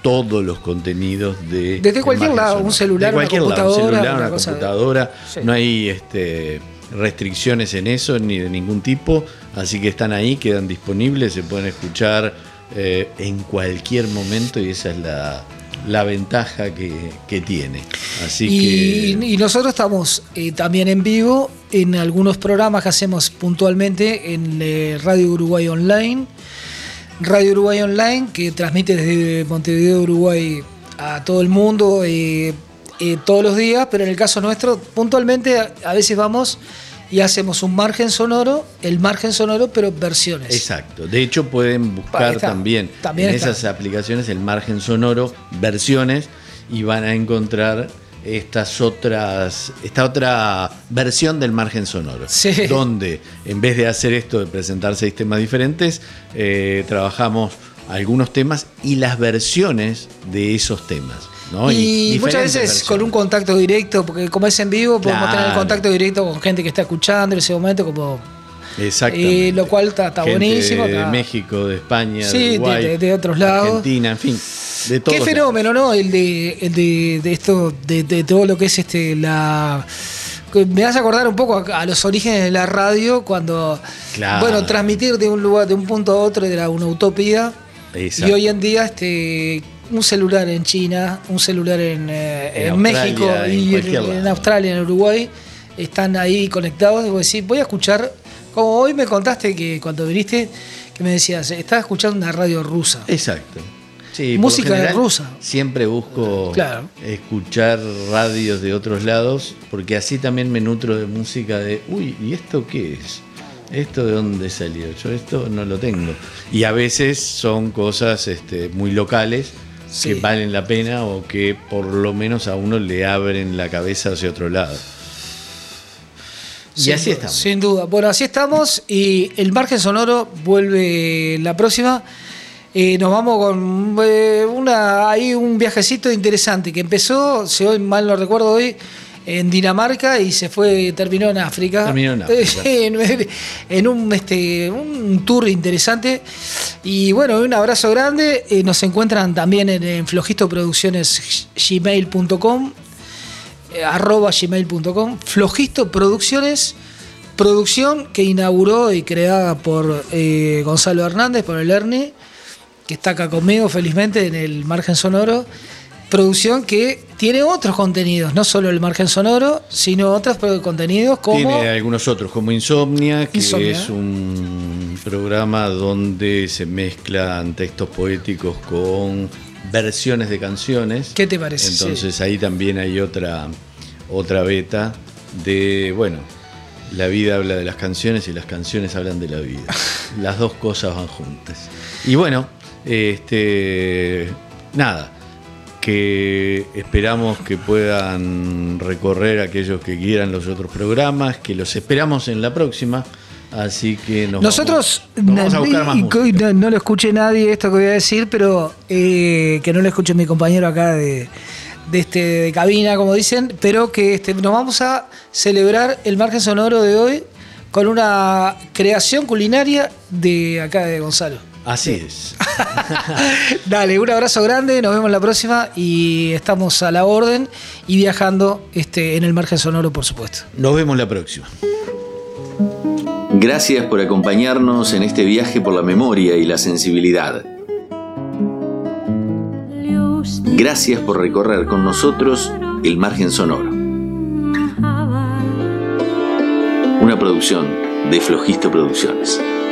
todos los contenidos de desde cualquier Margen lado, Sonoro. un celular, de cualquier una lado, un computadora, celular, una una cosa de- computadora, Sí. no hay este, restricciones en eso ni de ningún tipo, así que están ahí, quedan disponibles, se pueden escuchar eh, en cualquier momento y esa es la, la ventaja que, que tiene. Así Y, que y nosotros estamos eh, también en vivo en algunos programas que hacemos puntualmente en eh, Radio Uruguay Online. Radio Uruguay Online, que transmite desde Montevideo, Uruguay, a todo el mundo eh, eh, todos los días, pero en el caso nuestro, puntualmente a, a veces vamos y hacemos un margen sonoro, el margen sonoro, pero versiones. exacto. De hecho, pueden Ahí buscar está. también, También en está. esas aplicaciones el margen sonoro, versiones, y van a encontrar estas otras, esta otra versión del margen sonoro. Sí. Donde, en vez de hacer esto de presentar seis temas diferentes, eh, trabajamos algunos temas y las versiones de esos temas, ¿no? Y, diferentes muchas veces versiones. con un contacto directo, porque como es en vivo, podemos Claro. tener el contacto directo con gente que está escuchando en ese momento, como Exactamente. eh, lo cual está, está Gente buenísimo. de está- México, de España, Sí, de de- Uruguay, de- de otros lados. Argentina, en fin, de todos Qué lados. fenómeno, ¿no? El de, el de, de esto, de, de todo lo que es este la. que Me hace acordar un poco a, a los orígenes de la radio, cuando Claro. bueno, transmitir de un lugar, de un punto a otro era una utopía. Exacto. Y hoy en día, este, un celular en China, un celular en, eh, En en Australia, México en y en, cualquier en lado. Australia, en Uruguay, están ahí conectados. Y vos decís, voy a escuchar, como hoy me contaste que cuando viniste, que me decías, estaba escuchando una radio rusa. Exacto. Sí, por Música lo general, rusa. Siempre busco Claro. escuchar radios de otros lados, porque así también me nutro de música de, uy, ¿y esto qué es? ¿Esto de dónde salió? Yo esto no lo tengo. Y a veces son cosas este, muy locales Sí. que valen la pena o que por lo menos a uno le abren la cabeza hacia otro lado. Y Sin así duda, estamos. Sin duda. Bueno, así estamos y el margen sonoro vuelve la próxima. Eh, nos vamos con eh, una ahí un viajecito interesante que empezó, si hoy mal no recuerdo hoy, en Dinamarca y se fue, terminó en África. Terminó en África. en, en un este un tour interesante. Y bueno, un abrazo grande. Eh, nos encuentran también en, en flojisto producciones gmail punto com. Eh, arroba gmail punto com, Flojisto Producciones, producción que inauguró y creada por eh, Gonzalo Hernández, por el Ernie, que está acá conmigo felizmente en el margen sonoro. Producción que tiene otros contenidos, no solo el margen sonoro, sino otros contenidos como... Tiene algunos otros, como Insomnia, que Insomnia. es un programa donde se mezclan textos poéticos con versiones de canciones. ¿Qué te parece? Entonces ahí también hay otra, otra beta de, bueno, la vida habla de las canciones y las canciones hablan de la vida. Las dos cosas van juntas. Y bueno, este, nada, que esperamos que puedan recorrer aquellos que quieran los otros programas, que los esperamos en la próxima. Así que nos Nosotros, vamos, nos vamos a buscar más y- música. no, no lo escuche nadie esto que voy a decir, pero eh, que no lo escuche mi compañero acá de, de, este, de cabina, como dicen, pero que este, nos vamos a celebrar el margen sonoro de hoy con una creación culinaria de acá de Gonzalo. Así es. Dale, un abrazo grande, nos vemos la próxima y estamos a la orden y viajando este, en el margen sonoro, por supuesto. Nos vemos la próxima. Gracias por acompañarnos en este viaje por la memoria y la sensibilidad. Gracias por recorrer con nosotros el margen sonoro. Una producción de Flojisto Producciones.